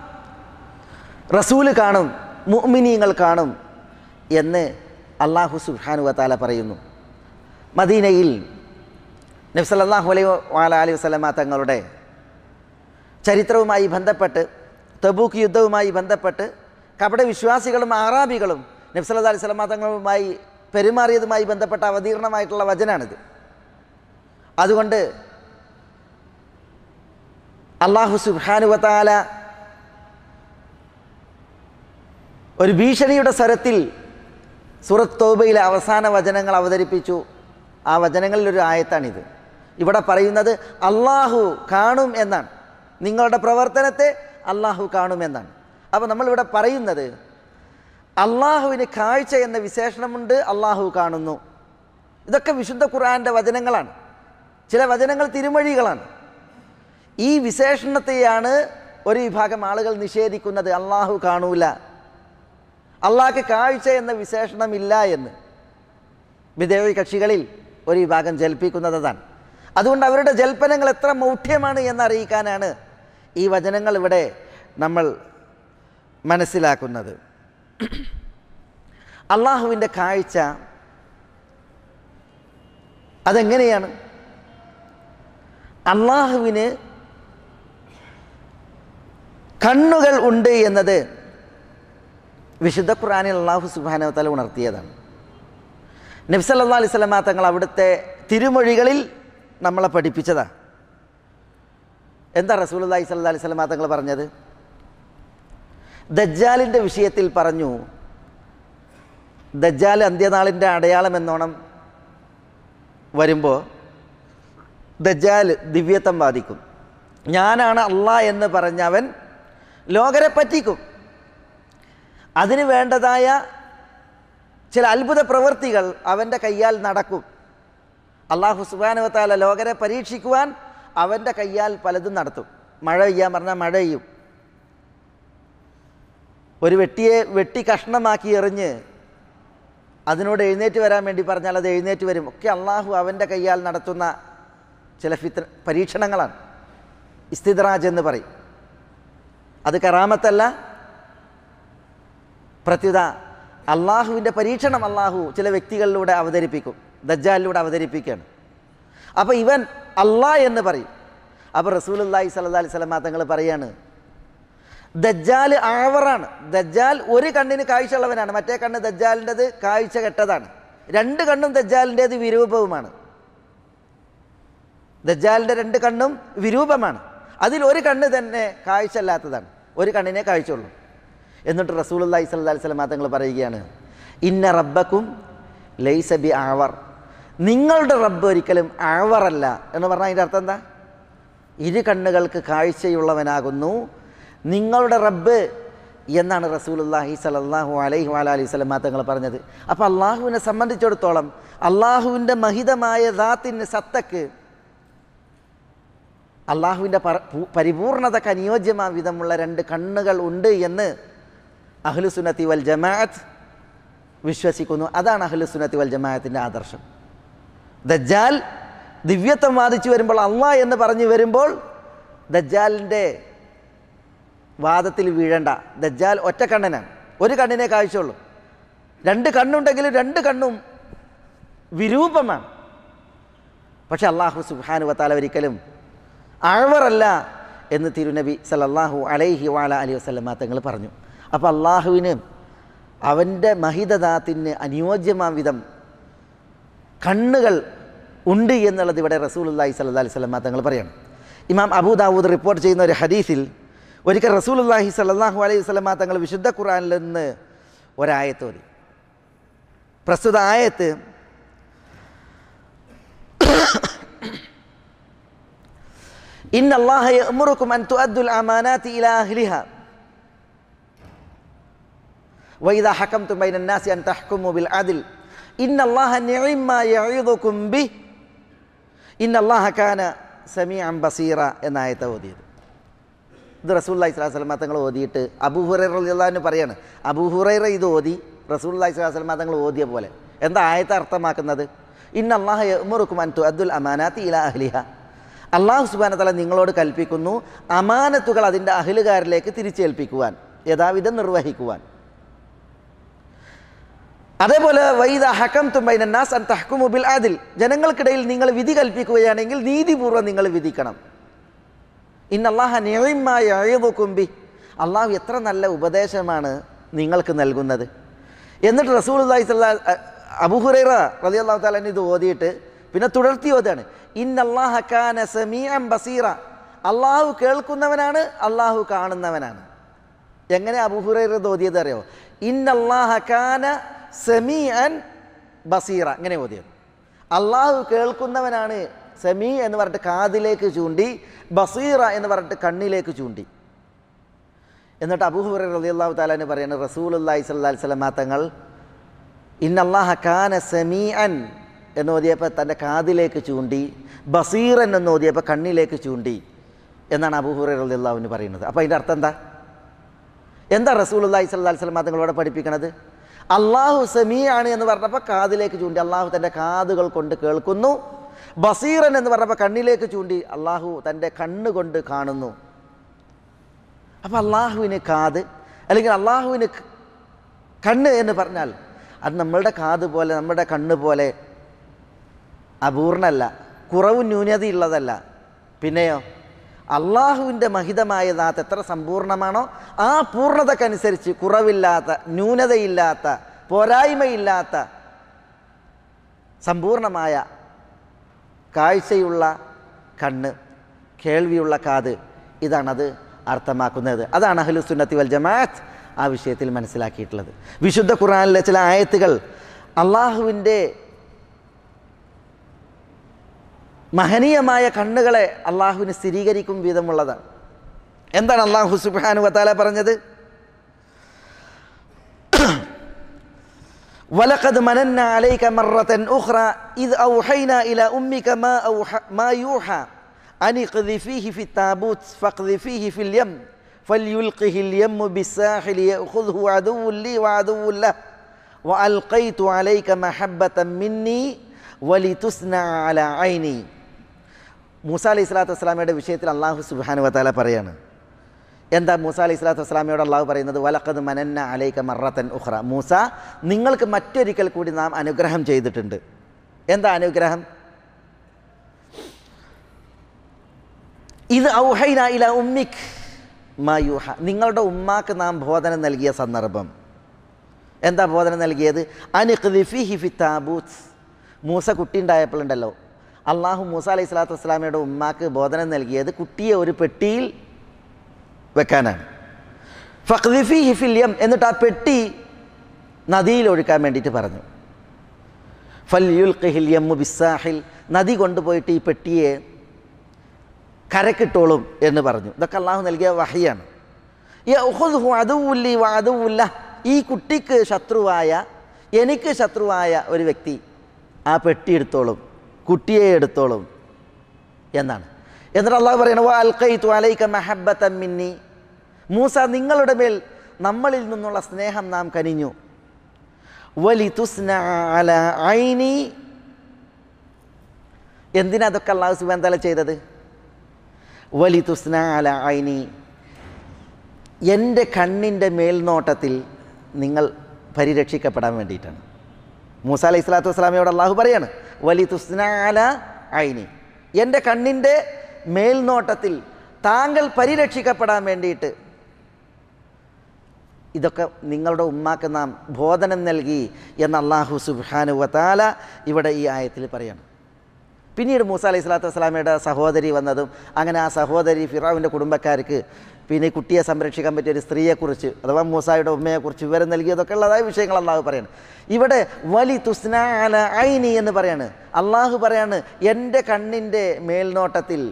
റസൂല് കാണും, മുഅ്മിനീങ്ങൾ കാണും എന്ന് അള്ളാഹു സുബ്ഹാനഹു വ തആല പറയുന്നു. മദീനയിൽ നബി സല്ലല്ലാഹു അലൈഹി വസല്ലം തങ്ങളുടെ ചരിത്രവുമായി ബന്ധപ്പെട്ട്, തബൂക്ക് യുദ്ധവുമായി ബന്ധപ്പെട്ട് കപട വിശ്വാസികളും അറാബികളും നബി സല്ലല്ലാഹു അലൈഹി വസല്ലം തങ്ങളുമായി പെരുമാറിയതുമായി ബന്ധപ്പെട്ട അവതീർണമായിട്ടുള്ള വചനാണിത്. അതുകൊണ്ട് അല്ലാഹു സുബ്ഹാനഹു വ തആല ഒരു ഭീഷണിയുടെ സ്വരത്തിൽ സൂറത്ത് തൗബയിലെ അവസാന വചനങ്ങൾ അവതരിപ്പിച്ചു. ആ വചനങ്ങളിലൊരു ആയത്താണിത്. ഇവിടെ പറയുന്നത് അള്ളാഹു കാണും എന്നാണ്, നിങ്ങളുടെ പ്രവർത്തനത്തെ അള്ളാഹു കാണുമെന്നാണ്. അപ്പോൾ നമ്മളിവിടെ പറയുന്നത് അള്ളാഹുവിന് കാഴ്ച എന്ന വിശേഷണമുണ്ട്, അള്ളാഹു കാണുന്നു. ഇതൊക്കെ വിശുദ്ധ ഖുർആൻ്റെ വചനങ്ങളാണ്. ചില വചനങ്ങൾ തിരുമൊഴികളാണ്. ഈ വിശേഷണത്തെയാണ് ഒരു വിഭാഗം ആളുകൾ നിഷേധിക്കുന്നത്. അള്ളാഹു കാണൂല, അള്ളാഹ്ക്ക് കാഴ്ച എന്ന വിശേഷണമില്ല എന്ന് വിദേവി കക്ഷികളിൽ ഒരു വിഭാഗം ജൽപ്പിക്കുന്നതാണ്. അതുകൊണ്ട് അവരുടെ ജൽപ്പനങ്ങൾ എത്ര മൗഢ്യമാണ് എന്നറിയിക്കാനാണ് ഈ വചനങ്ങൾ ഇവിടെ നമ്മൾ മനസ്സിലാക്കുന്നത്. അള്ളാഹുവിൻ്റെ കാഴ്ച അതെങ്ങനെയാണ്? അള്ളാഹുവിന് കണ്ണുകൾ ഉണ്ട് എന്നത് വിശുദ്ധ ഖുർആനിൽ അല്ലാഹു സുബ്ഹാനഹു വ തആല ഉണർത്തിയതാണ്. നബി സല്ലല്ലാഹു അലൈഹി വസല്ലം തങ്ങൾ അവിടുത്തെ തിരുമൊഴികളിൽ നമ്മളെ പഠിപ്പിച്ചതാ. എന്താ റസൂലുള്ളാഹി സ്വല്ലല്ലാഹി അലൈഹി വസല്ലം തങ്ങൾ പറഞ്ഞത്? ദജ്ജാലിൻ്റെ വിഷയത്തിൽ പറഞ്ഞു, ദജ്ജാൽ അന്ത്യനാളിൻ്റെ അടയാളം എന്നോണം വരുമ്പോൾ ദജ്ജാൽ ദിവ്യത്വം വാദിക്കും. ഞാനാണ് അള്ളാഹ് എന്ന് പറഞ്ഞവൻ ലോകരെ പറ്റിക്കും. അതിന് വേണ്ടതായ ചില അത്ഭുത പ്രവൃത്തികൾ അവൻ്റെ കയ്യാൽ നടക്കും. അള്ളാഹു സുബ്ഹാനഹു വ തആല ലോകരെ പരീക്ഷിക്കുവാൻ അവൻ്റെ കയ്യാൽ പലതും നടത്തും. മഴ പെയ്യാൻ പറഞ്ഞാൽ മഴ പെയ്യും. ഒരു വെട്ടിയെ വെട്ടി കഷ്ണമാക്കി എറിഞ്ഞ് അതിനോട് എഴുന്നേറ്റ് വരാൻ വേണ്ടി പറഞ്ഞാൽ അത് എഴുന്നേറ്റ് വരും. ഒക്കെ അള്ളാഹു അവൻ്റെ കയ്യാൽ നടത്തുന്ന ചില ഫിത്ര പരീക്ഷണങ്ങളാണ്. ഇസ്തിദ്റാജ് എന്ന് പറയും. അത് കറാമത്തല്ല, പ്രത്യുത അള്ളാഹുവിൻ്റെ പരീക്ഷണം അള്ളാഹു ചില വ്യക്തികളിലൂടെ അവതരിപ്പിക്കും, ദജ്ജാലിലൂടെ അവതരിപ്പിക്കുകയാണ്. അപ്പോൾ ഇവൻ അള്ളാഹ് എന്ന് പറയും. അപ്പോൾ റസൂലുള്ളാഹി സ്വല്ലല്ലാഹി അലൈഹി വസല്ലം തങ്ങൾ പറയാണ്, ദജ്ജാൽ ആവറാണ്. ദജ്ജാൽ ഒരു കണ്ണിന് കാഴ്ചയുള്ളവനാണ്, മറ്റേ കണ്ണ് ദജ്ജാലിൻ്റെത് കാഴ്ച കെട്ടതാണ്. രണ്ട് കണ്ണും ദജ്ജാലിൻ്റേത് വിരൂപവുമാണ്. ദജ്ജാലിൻ്റെ രണ്ട് കണ്ണും വിരൂപമാണ്. അതിൽ ഒരു കണ്ണ് തന്നെ കാഴ്ച അല്ലാത്തതാണ്, ഒരു കണ്ണിനെ കാഴ്ചയുള്ളൂ. എന്നിട്ട് റസൂലുള്ളാഹി സ്വല്ലല്ലാഹി അലൈഹി വസല്ലം തങ്ങൾ പറയുകയാണ്, ഇന്ന റബ്ബക്കും ലൈസ ബി ആവർ, നിങ്ങളുടെ റബ്ബ് ഒരിക്കലും ആവറല്ല എന്ന് പറഞ്ഞാൽ അതിൻ്റെ അർത്ഥം എന്താ? ഇരു കണ്ണുകൾക്ക് കാഴ്ചയുള്ളവനാകുന്നു നിങ്ങളുടെ റബ്ബ് എന്നാണ് റസൂലുള്ളാഹി സ്വല്ലല്ലാഹു അലൈഹി വഅലൈഹി വസല്ലം തങ്ങൾ പറഞ്ഞത്. അപ്പോൾ അള്ളാഹുവിനെ സംബന്ധിച്ചിടത്തോളം അള്ളാഹുവിൻ്റെ മഹിതമായ ദാത്തിന്, സത്തക്ക്, അള്ളാഹുവിൻ്റെ പരിപൂർണതക്ക് അനുയോജ്യമായ വിധമുള്ള രണ്ട് കണ്ണുകൾ ഉണ്ട് എന്ന് അഹ്ലുസുന്നത്തി വൽ ജമാഅത്ത് വിശ്വസിക്കുന്നു. അതാണ് അഹ്ലുസുന്നത്തി വൽ ജമാഅത്തിൻ്റെ ആദർശം. ദജ്ജാൽ ദിവ്യത്വം വാദിച്ചു വരുമ്പോൾ, അള്ളാഹ് എന്ന് പറഞ്ഞു വരുമ്പോൾ ദജ്ജാലിൻ്റെ വാദത്തിൽ വീഴേണ്ട. ദജ്ജാൽ ഒറ്റ കണ്ണനാണ്, ഒരു കണ്ണിനെ കാഴ്ചയുള്ളൂ. രണ്ട് കണ്ണുണ്ടെങ്കിലും രണ്ട് കണ്ണും വിരൂപമാണ്. പക്ഷെ അള്ളാഹു സുബ്ഹാനഹു വ തആല ഒരിക്കലും ആഴ്വറല്ല എന്ന് തിരുനബി സല്ലല്ലാഹു അലൈഹി വഅല അലിഹി വസല്ലം തങ്ങൾ പറഞ്ഞു. അപ്പോൾ അള്ളാഹുവിന് അവൻ്റെ മഹിതദാത്തിന് അനുയോജ്യമായ വിധം കണ്ണുകൾ ഉണ്ട് എന്നുള്ളത് ഇവിടെ റസൂലുള്ളാഹി സ്വല്ലല്ലാഹി അലൈഹി വസല്ലം തങ്ങൾ പറയണം. ഇമാം അബൂ ദാവൂദ് റിപ്പോർട്ട് ചെയ്യുന്ന ഒരു ഹദീസിൽ ഒരിക്കൽ റസൂലുള്ളാഹി സ്വല്ലല്ലാഹു അലൈഹി വസല്ലം തങ്ങൾ വിശുദ്ധ ഖുർആനിൽ നിന്ന് ഒരായത്ത് ഓതി. പ്രസ്തുത ആയത്ത് ഇന്നല്ലാഹ യഅ്മുറുകും അൻ തുഅദ്ദുൽ അമാനാതി ഇലാ അഹ്ലിഹാ വഇദാ ഹകംതും ബൈനൻ നാസി അൻ തഹ്കുമു ബിൽ അദ്ൽ ഇന്നല്ലാഹ നിഅമ്മാ യഈദുകും ബിഹി ഇന്നല്ലാഹ കാന സമീഅൻ ബസീറ എന്ന ആയത്ത് ഓതിയത്. ഇത് റസൂലുള്ളാഹി സ്വല്ലല്ലാഹു അലൈഹി വസല്ലം തങ്ങൾ ഓതിയിട്ട് അബൂ ഹുറൈറ റളിയല്ലാഹു അൻഹു പറയാണ്, അബൂ ഹുറൈറ ഇത് ഓതി റസൂലുള്ളാഹി സ്വല്ലല്ലാഹു അലൈഹി വസല്ലം തങ്ങൾ ഓതിയ പോലെ. എന്താ ആയത്ത് അർത്ഥമാക്കുന്നത്? ഇന്നല്ലാഹ യഅ്മുറുകും അൻ തുഅദ്ദുൽ അമാനാതി ഇലാ അഹ്ലിഹാ, അല്ലാഹു സുബ്ഹാനഹു വ തആല നിങ്ങളോട് കൽപ്പിക്കുന്നു അമാനത്തുകൾ അതിൻ്റെ അഹ്ലുകാരിലേക്ക് തിരിച്ചേൽപ്പിക്കുവാൻ, യഥാവിധം നിർവഹിക്കുവാൻ. അതേപോലെ വൈദാ ഹകംതും ബൈനൻ നാസ് അൻ തഹ്കുമു ബിൽ അദ്ൽ, ജനങ്ങൾക്കിടയിൽ നിങ്ങൾ വിധി കൽപ്പിക്കുകയാണെങ്കിൽ നീതിപൂർവ്വം നിങ്ങൾ വിധിക്കണം. ഇന്നല്ലാഹ നിഅമ്മാ യഈദുകും ബിഹി, അള്ളാഹു എത്ര നല്ല ഉപദേശമാണ് നിങ്ങൾക്ക് നൽകുന്നത്. എന്നിട്ട് റസൂലുള്ളാഹി സ്വല്ലല്ലാഹു അബൂ ഹുറൈറ റളിയല്ലാഹു തആല ഇത് ഓതിയിട്ട് പിന്നെ തുടർത്തി ഓതാണ്, ഇന്നല്ലാഹ കാന സമീഅൻ ബസീറ, അള്ളാഹു കേൾക്കുന്നവനാണ്, അള്ളാഹു കാണുന്നവനാണ്. എങ്ങനെ അബൂ ഹുറൈറ ഓതിയത് അറിയോ? ഇന്നല്ലാഹ കാന സമീഅൻ ബസീറ, ഇങ്ങനെ ഓതിയത്. അള്ളാഹു കേൾക്കുന്നവനാണ്, സമീ എന്ന് പറഞ്ഞിട്ട് കാതിലേക്ക് ചൂണ്ടി, ബസീറ എന്ന് പറഞ്ഞിട്ട് കണ്ണിലേക്ക് ചൂണ്ടി. എന്നിട്ട് അബൂ ഹുറൈറ റളിയല്ലാഹു തആല എന്ന് പറയുന്നത് റസൂലുള്ളാഹി സ്വല്ലല്ലാഹി അലൈഹി വസല്ലം തങ്ങൾ ഇന്നല്ലാഹ കാന സമീഅൻ എന്ന് ഓതിയപ്പോൾ തൻ്റെ കാതിലേക്ക് ചൂണ്ടി, ബസീറൻ എന്ന് ഓതിയപ്പോൾ കണ്ണിലേക്ക് ചൂണ്ടി എന്നാണ് അബൂ ഹുറൈറ റളിയല്ലാഹു അൻഹു പറയുന്നത്. അപ്പോൾ അതിൻ്റെ അർത്ഥം എന്താ? എന്താ റസൂലുള്ളാഹി സ്വല്ലല്ലാഹി അലൈഹി വസല്ലം തങ്ങളോട് പഠിപ്പിക്കണത്? അള്ളാഹു സമീഅാണ് എന്ന് പറഞ്ഞപ്പോൾ കാതിലേക്ക് ചൂണ്ടി, അള്ളാഹു തൻ്റെ കാതുകൾ കൊണ്ട് കേൾക്കുന്നു. ബസീറൻ എന്ന് പറഞ്ഞപ്പോൾ കണ്ണിലേക്ക് ചൂണ്ടി, അള്ളാഹു തൻ്റെ കണ്ണുകൊണ്ട് കാണുന്നു. അപ്പോൾ അള്ളാഹുവിന് കാത് അല്ലെങ്കിൽ അള്ളാഹുവിന് കണ്ണ് എന്ന് പറഞ്ഞാൽ അത് നമ്മളുടെ കാത് പോലെ നമ്മുടെ കണ്ണ് പോലെ അപൂർണല്ല, കുറവും ന്യൂനതയുള്ളതല്ല. പിന്നെയോ അള്ളാഹുവിൻ്റെ മഹിതമായ ദാത്ത് എത്ര സമ്പൂർണ്ണമാണോ ആ പൂർണ്ണതക്കനുസരിച്ച് കുറവില്ലാത്ത, ന്യൂനതയില്ലാത്ത, പോരായ്മയില്ലാത്ത സമ്പൂർണമായ കാഴ്ചയുള്ള കണ്ണ്, കേൾവിയുള്ള കാത്, ഇതാണത് അർത്ഥമാക്കുന്നത്. അതാണ് അഹ്ലു സുന്നത്തി വൽ ജമാഅത്ത് ആ വിഷയത്തിൽ മനസ്സിലാക്കിയിട്ടുള്ളത്. വിശുദ്ധ ഖുർആനിലെ ചില ആയത്തുകൾ അള്ളാഹുവിൻ്റെ മഹനീയമായ കണ്ണുകളെ അള്ളാഹുവിന് സ്ഥിരീകരിക്കും വിധമുള്ളതാണ്. എന്താണ് അള്ളാഹു സുബ്ഹാനഹു വ തആല പറഞ്ഞത്? വലഖദ് മനന്ന അലൈക മറത്തൻ ഉഖ്റ ഇദ് ഔഹൈനാ ഇലാ ഉമ്മിക മാ ഔഹ മാ യൂഹ അനിഖ്ദിഫീഹി ഫി താബൂത്ത് ഫഖ്ദിഫീഹി ഫിൽ യം ഫൽയുൽഖിഹിൽ യം ബിസ്സാഹിലി യഖുദഹു അദുവ്വുൻ ലി വഅദുവ്വുൻ ലഹു വഅൽഖൈതു അലൈക മഹബ്ബതൻ മിന്നി വലിതുസ്ന അലാ ഐനി. മൂസ അലൈഹി സ്വലാത്തു വസ്സലാമയുടെ വിഷയത്തിൽ അള്ളാഹു സുബ്ഹാനഹു വ തആല പറയാണ്. എന്താ മൂസ അലൈഹി സ്വലാത്തു വസ്സലാമയോട് അള്ളാഹു പറയുന്നത്? വലഖദ് മനന്ന അലൈക മറത്തൻ ഉഖ്റ, മൂസ നിങ്ങൾക്ക് മറ്റൊരിക്കൽ കൂടി നാം അനുഗ്രഹം ചെയ്തിട്ടുണ്ട്. എന്താ അനുഗ്രഹം? ഇത് ഔഹൈനാ ഇലാ ഉമ്മിക് മാ യൂഹ, നിങ്ങളുടെ ഉമ്മാക്ക് നാം ബോധനം നൽകിയ സന്ദർഭം. എന്താ ബോധനം നൽകിയത്? അനിഖ്ദിഫീഹി ഫി താബൂത്ത്, മൂസ കുട്ടി ഉണ്ടായപ്പോഴുണ്ടല്ലോ, അള്ളാഹു മൂസ അലൈഹി സ്വലാത്തു വസ്സലാമയുടെ ഉമ്മാക്ക് ബോധനം നൽകിയത് കുട്ടിയെ ഒരു പെട്ടിയിൽ വെക്കാനാണ്. ഫഖ്ദിഫീഹി ഫിൽ യം, എന്നിട്ട് ആ പെട്ടി നദിയിൽ ഒഴുക്കാൻ വേണ്ടിയിട്ട് പറഞ്ഞു. ഫൽയുൽഖിഹിൽ യമ്മു ബിസ്സാഹിൽ, നദി കൊണ്ടുപോയിട്ട് ഈ പെട്ടിയെ കരക്കിട്ടോളും എന്ന് പറഞ്ഞു. ഇതൊക്കെ അള്ളാഹു നൽകിയ വഹയാണ്. യഖുദഹു അദുവ്വുൻ ലി വഅദുവ്വുൻ ലഹു, ഈ കുട്ടിക്ക് ശത്രുവായ എനിക്ക് ശത്രുവായ ഒരു വ്യക്തി ആ പെട്ടി എടുത്തോളും, കുട്ടിയെ എടുത്തോളും എന്നാണ്. എന്നിട്ട് അള്ളാഹു പറയണം വഅൽഖൈതു അലൈക മഹബ്ബതൻ മിന്നി, മൂസ നിങ്ങളുടെ മേൽ നമ്മളിൽ നിന്നുള്ള സ്നേഹം നാം കനിഞ്ഞു. വലിതുസ്ന അലാ ഐനി, എന്തിനാ അതൊക്കെ അള്ളാഹു സുബ്ഹാനഹു വ തആല ചെയ്തത്? വലിതുസ്ന അലാ ഐനി, എൻ്റെ കണ്ണിൻ്റെ മേൽനോട്ടത്തിൽ നിങ്ങൾ പരിരക്ഷിക്കപ്പെടാൻ വേണ്ടിയിട്ടാണ്. മൂസ അലൈഹി സ്വലാത്തു വസ്സലാമയോട് അള്ളാഹു പറയാണ് വലിതുസ്ന അലാ ഐനി, എൻ്റെ കണ്ണിൻ്റെ മേൽനോട്ടത്തിൽ താങ്കൾ പരിരക്ഷിക്കപ്പെടാൻ വേണ്ടിയിട്ട് ഇതൊക്കെ നിങ്ങളുടെ ഉമ്മാക്ക് നാം ബോധനം നൽകി എന്ന് അള്ളാഹു സുബ്ഹാനഹു വ തആല ഇവിടെ ഈ ആയത്തിൽ പറയാണ്. പിന്നീട് മൂസ അലൈഹി സ്വലാത്തു വസ്സലാമയുടെ സഹോദരി വന്നതും അങ്ങനെ ആ സഹോദരി ഫിറഔൻ്റെ കുടുംബക്കാർക്ക് പിന്നെ ഈ കുട്ടിയെ സംരക്ഷിക്കാൻ പറ്റിയ ഒരു സ്ത്രീയെക്കുറിച്ച് അഥവാ മൂസായുടെ ഉമ്മയെക്കുറിച്ച് വിവരം നൽകിയതൊക്കെ ഉള്ളതായ വിഷയങ്ങൾ അള്ളാഹു പറയാണ്. ഇവിടെ വലി തുസ്ന അല ഐനി എന്ന് പറയാണ്. അള്ളാഹു പറയാണ് എൻ്റെ കണ്ണിൻ്റെ മേൽനോട്ടത്തിൽ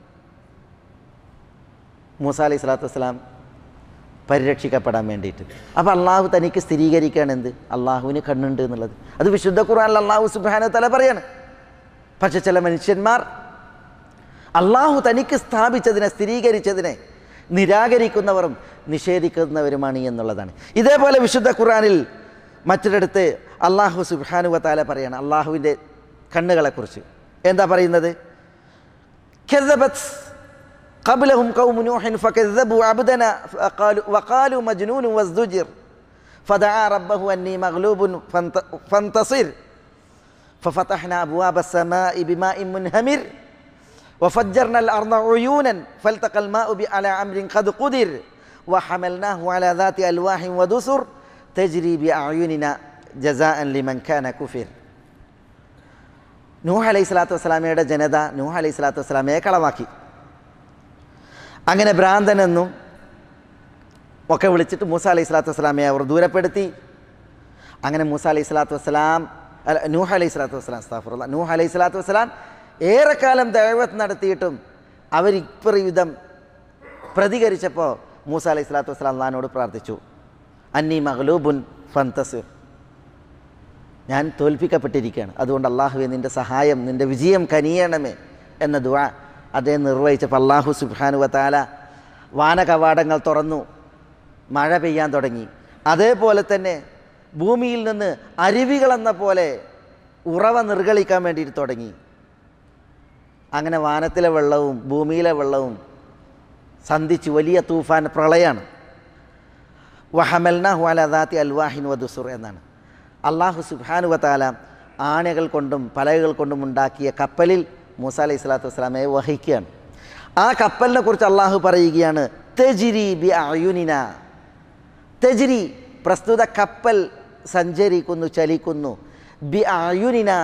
മൂസ അലൈഹി സ്വലാത്തു വസ്സലാം പരിരക്ഷിക്കപ്പെടാൻ വേണ്ടിയിട്ട്. അപ്പോൾ അള്ളാഹു തനിക്ക് സ്ഥിരീകരിക്കുകയാണ് എന്ത്? അള്ളാഹുവിന് കണ്ണുണ്ട് എന്നുള്ളത്. അത് വിശുദ്ധ ഖുർആനിൽ അള്ളാഹു സുബ്ഹാനഹു വ തആല പറയാണ്. പക്ഷെ ചില മനുഷ്യന്മാർ അള്ളാഹു തനിക്ക് സ്ഥാപിച്ചതിനെ സ്ഥിരീകരിച്ചതിനെ നിരാകരിക്കുന്നവരും നിഷേധിക്കുന്നവരുമാണ് എന്നുള്ളതാണ്. ഇതേപോലെ വിശുദ്ധ ഖുർആനിൽ മറ്റൊരിടത്ത് അള്ളാഹു സുബ്ഹാനഹു വ തആല പറയാണ് അള്ളാഹുവിൻ്റെ കണ്ണുകളെക്കുറിച്ച്. എന്താ പറയുന്നത്? കദബത് ഖബ്ലഹും ഖൗമു നൂഹിൻ ഫകദബു അബ്ദന വഖാലു മജ്നൂൻ വസ്ദുജിർ ഫദഅ റബ്ബഹു അന്നി മഗ്ലൂബുൻ ഫന്തസിർ ഫഫതഹ്നാ അബ്വാബ السماء بماء منهمر وفجرنا الأرض عيونا فالتقى الماء على أمر قد قدر وحملناه على ذات ألواح ودسر تجري بأعيننا جزاء لمن كان كفر. നൂഹ് അലൈഹി സ്വലാത്തു വസ്സലാമയുടെ ജനത നൂഹ് അലൈഹി സ്വലാത്തു വസ്സലാമയെ കളവാക്കി. അങ്ങനെ ഭ്രാന്തനെന്നും ഒക്കെ വിളിച്ചിട്ട് മൂസ അലൈഹി സ്വലാത്തു വസ്സലാമയെ അവർ ദൂരപ്പെടുത്തി. അങ്ങനെ മൂസ അലൈഹി സ്വലാത്തു വസ്സലാം അല്ല നൂഹ് അലൈഹി സ്വലാത്തു വസ്സലാം അസ്തഗ്ഫിറുല്ലാഹ് നൂഹ് അലൈഹി സ്വലാത്തു വസ്സലാം ഏറെക്കാലം ദഅവത്ത് നടത്തിയിട്ടും അവരിപ്പറിവിധം പ്രതികരിച്ചപ്പോൾ മൂസ അലൈഹി സ്വലാത്തു വസ്സലാം അല്ലാഹുവിനോട് പ്രാർത്ഥിച്ചു, അന്നി മഗ്ലൂബുൻ ഫന്തസിർ, ഞാൻ തോൽപ്പിക്കപ്പെട്ടിരിക്കുകയാണ്, അതുകൊണ്ട് അള്ളാഹുവേ നിൻ്റെ സഹായം നിൻ്റെ വിജയം കനിയണമേ എന്ന ദുആ അദ്ദേഹം നിർവഹിച്ചപ്പോൾ അള്ളാഹു സുബ്ഹാനഹു വ തആല വാനകവാടങ്ങൾ തുറന്നു, മഴ പെയ്യാൻ തുടങ്ങി. അതേപോലെ തന്നെ ഭൂമിയിൽ നിന്ന് അരുവികളെന്ന പോലെ ഉറവ നിർഗളിക്കാൻ വേണ്ടിയിട്ട് തുടങ്ങി. അങ്ങനെ വാനത്തിലെ വെള്ളവും ഭൂമിയിലെ വെള്ളവും സന്ധിച്ച് വലിയ തൂഫാൻ പ്രളയമാണ്. വഹമൽനാഹു അലാ ദാത്തി അൽവാഹിൻ വദുസുർ എന്നാണ്. അള്ളാഹു സുബ്ഹാനഹു വ തആല ആണകൾ കൊണ്ടും പലകകൾ കൊണ്ടും ഉണ്ടാക്കിയ കപ്പലിൽ മൂസ അലൈഹി സ്വലാത്തു വസ്സലാമയെ വഹിക്കുകയാണ്. ആ കപ്പലിനെ കുറിച്ച് അള്ളാഹു പറയുകയാണ് തജ്രി ബി അയുനിന. തജ്രി പ്രസ്തുത കപ്പൽ സഞ്ചരിക്കുന്നു, ചലിക്കുന്നു. ബി അയുനിന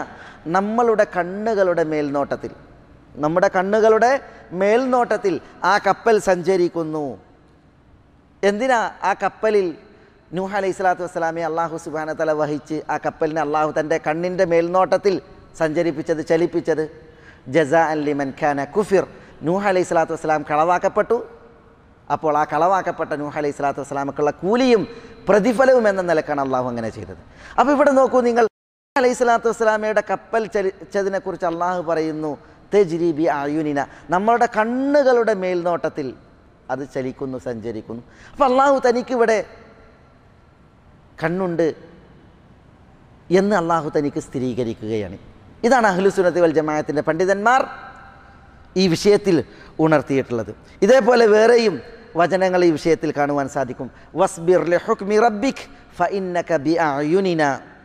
നമ്മളുടെ കണ്ണുകളുടെ മേൽനോട്ടത്തിൽ നമ്മുടെ കണ്ണുകളുടെ മേൽനോട്ടത്തിൽ ആ കപ്പൽ സഞ്ചരിക്കുന്നു. എന്തിനാ ആ കപ്പലിൽ നൂഹ് അലൈഹി സ്വലാത്തു വസ്സലാമെ അള്ളാഹു സുബ്ഹാനഹു വ തആല വഹിച്ച് ആ കപ്പലിനെ അള്ളാഹു തൻ്റെ കണ്ണിൻ്റെ മേൽനോട്ടത്തിൽ സഞ്ചരിപ്പിച്ചത്, ചലിപ്പിച്ചത്? ജസാഅൻ ലിമൻ കാന കുഫിർ. നൂഹ് അലൈഹി സ്വലാത്തു വസ്സലാം കളവാക്കപ്പെട്ടു. അപ്പോൾ ആ കളവാക്കപ്പെട്ട നൂഹ് അലൈഹി സ്വലാത്തു വസ്സലാമക്കുള്ള കൂലിയും പ്രതിഫലവും എന്ന നിലക്കാണ് അള്ളാഹു അങ്ങനെ ചെയ്തത്. അപ്പോൾ ഇവിടെ നോക്കൂ നിങ്ങൾ, അലൈഹി സ്വലാത്തു വസ്സലാമയുടെ കപ്പൽ ചലിച്ചതിനെക്കുറിച്ച് അള്ളാഹു പറയുന്നു തജ്രി ബി അയുനിന, നമ്മളുടെ കണ്ണുകളുടെ മേൽനോട്ടത്തിൽ അത് ചലിക്കുന്നു, സഞ്ചരിക്കുന്നു. അപ്പോൾ അള്ളാഹു തനിക്കിവിടെ കണ്ണുണ്ട് എന്ന് അള്ളാഹു തനിക്ക് സ്ഥിരീകരിക്കുകയാണ്. ഇതാണ് അഹ്ലുസുന്നത്തി വൽ ജമാഅത്തിൻ്റെ പണ്ഡിതന്മാർ ഈ വിഷയത്തിൽ ഉണർത്തിയിട്ടുള്ളത്. ഇതേപോലെ വേറെയും വചനങ്ങൾ ഈ വിഷയത്തിൽ കാണുവാൻ സാധിക്കും. വസ്ബിർ ലിഹുക്മി റബ്ബിക് ഫഇന്നക ബിഅയുനിന.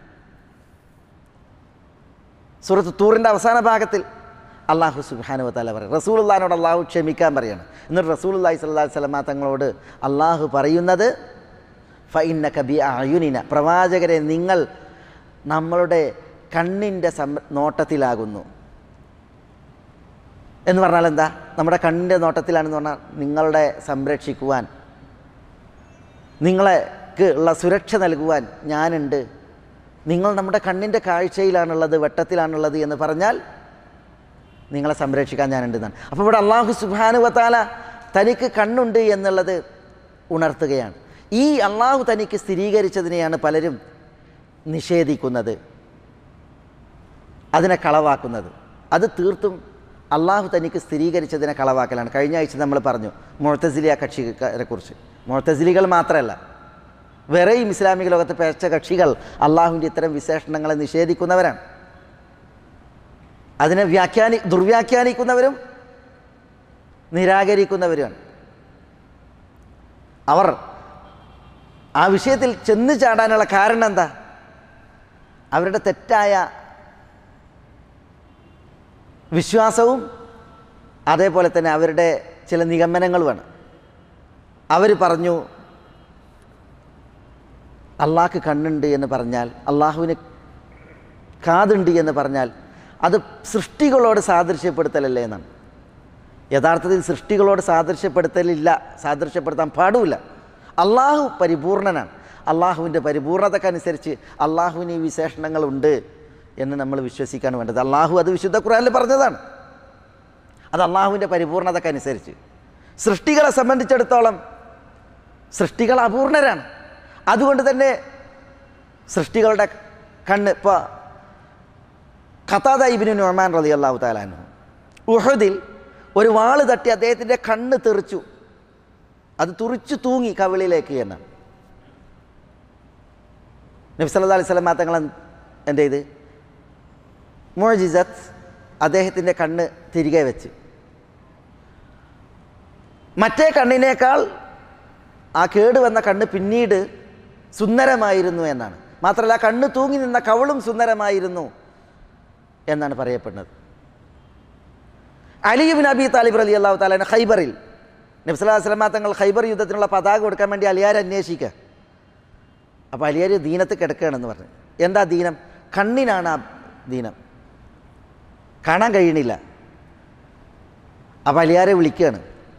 സൂറത്ത് തൂറിൻ്റെ അവസാന ഭാഗത്തിൽ അള്ളാഹു സുബ്ഹാനഹു വ തആല പറയും, റസൂലുള്ളാഹിനോട് അള്ളാഹു ക്ഷമിക്കാൻ പറയാണ്. എന്നിട്ട് റസൂലുള്ളാഹി സ്വല്ലല്ലാഹു അലൈഹി വസല്ലമ തങ്ങളോട് അള്ളാഹു പറയുന്നത് ഫഇന്നക ബിഅയുനിന, പ്രവാചകരെ നിങ്ങൾ നമ്മളുടെ കണ്ണിൻ്റെ സം നോട്ടത്തിലാകുന്നു എന്ന് പറഞ്ഞാൽ എന്താ? നമ്മുടെ കണ്ണിൻ്റെ നോട്ടത്തിലാണെന്ന് പറഞ്ഞാൽ നിങ്ങളുടെ സംരക്ഷിക്കുവാൻ, നിങ്ങൾക്ക് ഉള്ള സുരക്ഷ നൽകുവാൻ ഞാനുണ്ട്. നിങ്ങൾ നമ്മുടെ കണ്ണിൻ്റെ കാഴ്ചയിലാണുള്ളത്, വെട്ടത്തിലാണുള്ളത് എന്ന് പറഞ്ഞാൽ നിങ്ങളെ സംരക്ഷിക്കാൻ ഞാനുണ്ട് എന്നാണ്. അപ്പോൾ ഇവിടെ അള്ളാഹു സുബ്ഹാനഹു വ തആല തനിക്ക് കണ്ണുണ്ട് എന്നുള്ളത് ഉണർത്തുകയാണ്. ഈ അള്ളാഹു തനിക്ക് സ്ഥിരീകരിച്ചതിനെയാണ് പലരും നിഷേധിക്കുന്നത്, അതിനെ കളവാക്കുന്നത്. അത് തീർത്തും അള്ളാഹു തനിക്ക് സ്ഥിരീകരിച്ചതിനെ കളവാക്കലാണ്. കഴിഞ്ഞ ആഴ്ച നമ്മൾ പറഞ്ഞു മുഅ്തസിലിയ കക്ഷിക്കാരെ കുറിച്ച്. മുഅ്തസിലികൾ മാത്രമല്ല, വേറെയും ഇസ്ലാമിക ലോകത്ത് പേച്ച കക്ഷികൾ അള്ളാഹുവിൻ്റെ ഇത്തരം വിശേഷണങ്ങളെ നിഷേധിക്കുന്നവരാണ്. അതിനെ വ്യാഖ്യാനി ദുർവ്യാഖ്യാനിക്കുന്നവരും നിരാകരിക്കുന്നവരുമാണ്. അവർ ആ വിഷയത്തിൽ ചെന്ന് ചാടാനുള്ള കാരണം എന്താ? അവരുടെ തെറ്റായ വിശ്വാസവും അതേപോലെ തന്നെ അവരുടെ ചില നിഗമനങ്ങളുമാണ്. അവർ പറഞ്ഞു അള്ളാഹ്ക്ക് കണ്ണുണ്ട് എന്ന് പറഞ്ഞാൽ, അള്ളാഹുവിന് കാതുണ്ട് എന്ന് പറഞ്ഞാൽ അത് സൃഷ്ടികളോട് സാദൃശ്യപ്പെടുത്തലല്ലേ എന്നാണ്. യഥാർത്ഥത്തിൽ സൃഷ്ടികളോട് സാദൃശ്യപ്പെടുത്തലില്ല, സാദൃശ്യപ്പെടുത്താൻ പാടില്ല. അള്ളാഹു പരിപൂർണനാണ്. അള്ളാഹുവിൻ്റെ പരിപൂർണതക്കനുസരിച്ച് അള്ളാഹുവിന് ഈ വിശേഷണങ്ങളുണ്ട് എന്ന് നമ്മൾ വിശ്വസിക്കാൻ വേണ്ടത്. അള്ളാഹു അത് വിശുദ്ധ ഖുർആനിൽ പറഞ്ഞതാണ്. അത് അള്ളാഹുവിൻ്റെ പരിപൂർണതക്കനുസരിച്ച്. സൃഷ്ടികളെ സംബന്ധിച്ചിടത്തോളം സൃഷ്ടികൾ അപൂർണരാണ്. അതുകൊണ്ട് തന്നെ സൃഷ്ടികളുടെ കണ്ണ്, ഇപ്പോൾ ഖതാദ ഇബ്നു നുഅ്മാൻ റളിയല്ലാഹു തആല അൻഹു ഉഹദിൽ ഒരു വാള് തട്ടി അദ്ദേഹത്തിൻ്റെ കണ്ണ് തെറിച്ചു, അത് തുറിച്ചു തൂങ്ങി കവിളിലേക്ക് എന്നാണ്. നബി സല്ലല്ലാഹു അലൈഹി വസല്ലം തങ്ങൾ എന്ത് ചെയ്ത്? മുഅ്ജിസത്ത്, അദ്ദേഹത്തിൻ്റെ കണ്ണ് തിരികെ വെച്ച്. മറ്റേ കണ്ണിനേക്കാൾ ആ കേടുവന്ന കണ്ണ് പിന്നീട് സുന്ദരമായിരുന്നു എന്നാണ്. മാത്രമല്ല കണ്ണ് തൂങ്ങി നിന്ന കവളും സുന്ദരമായിരുന്നു എന്നാണ് പറയപ്പെടുന്നത്. അലി ഇബ്നു അബീ താലിബ് റളിയല്ലാഹു തആല അൻഹു ഖൈബറിൽ നബി സല്ലല്ലാഹു അലൈഹി വസല്ലം തങ്ങൾ ഖൈബർ യുദ്ധത്തിനുള്ള പതാക കൊടുക്കാൻ വേണ്ടി അലിയാരെ അന്വേഷിക്കുക. അപ്പോൾ അലിയാർ ദീനത്ത് കിടക്കുകയാണെന്ന് പറഞ്ഞു. എന്താ ദീനം? കണ്ണിനാണ് ആ ദീനം, കാണാൻ കഴിയണില്ല. അപ്പോൾ അലിയാരെ വിളിക്കുകയാണ്.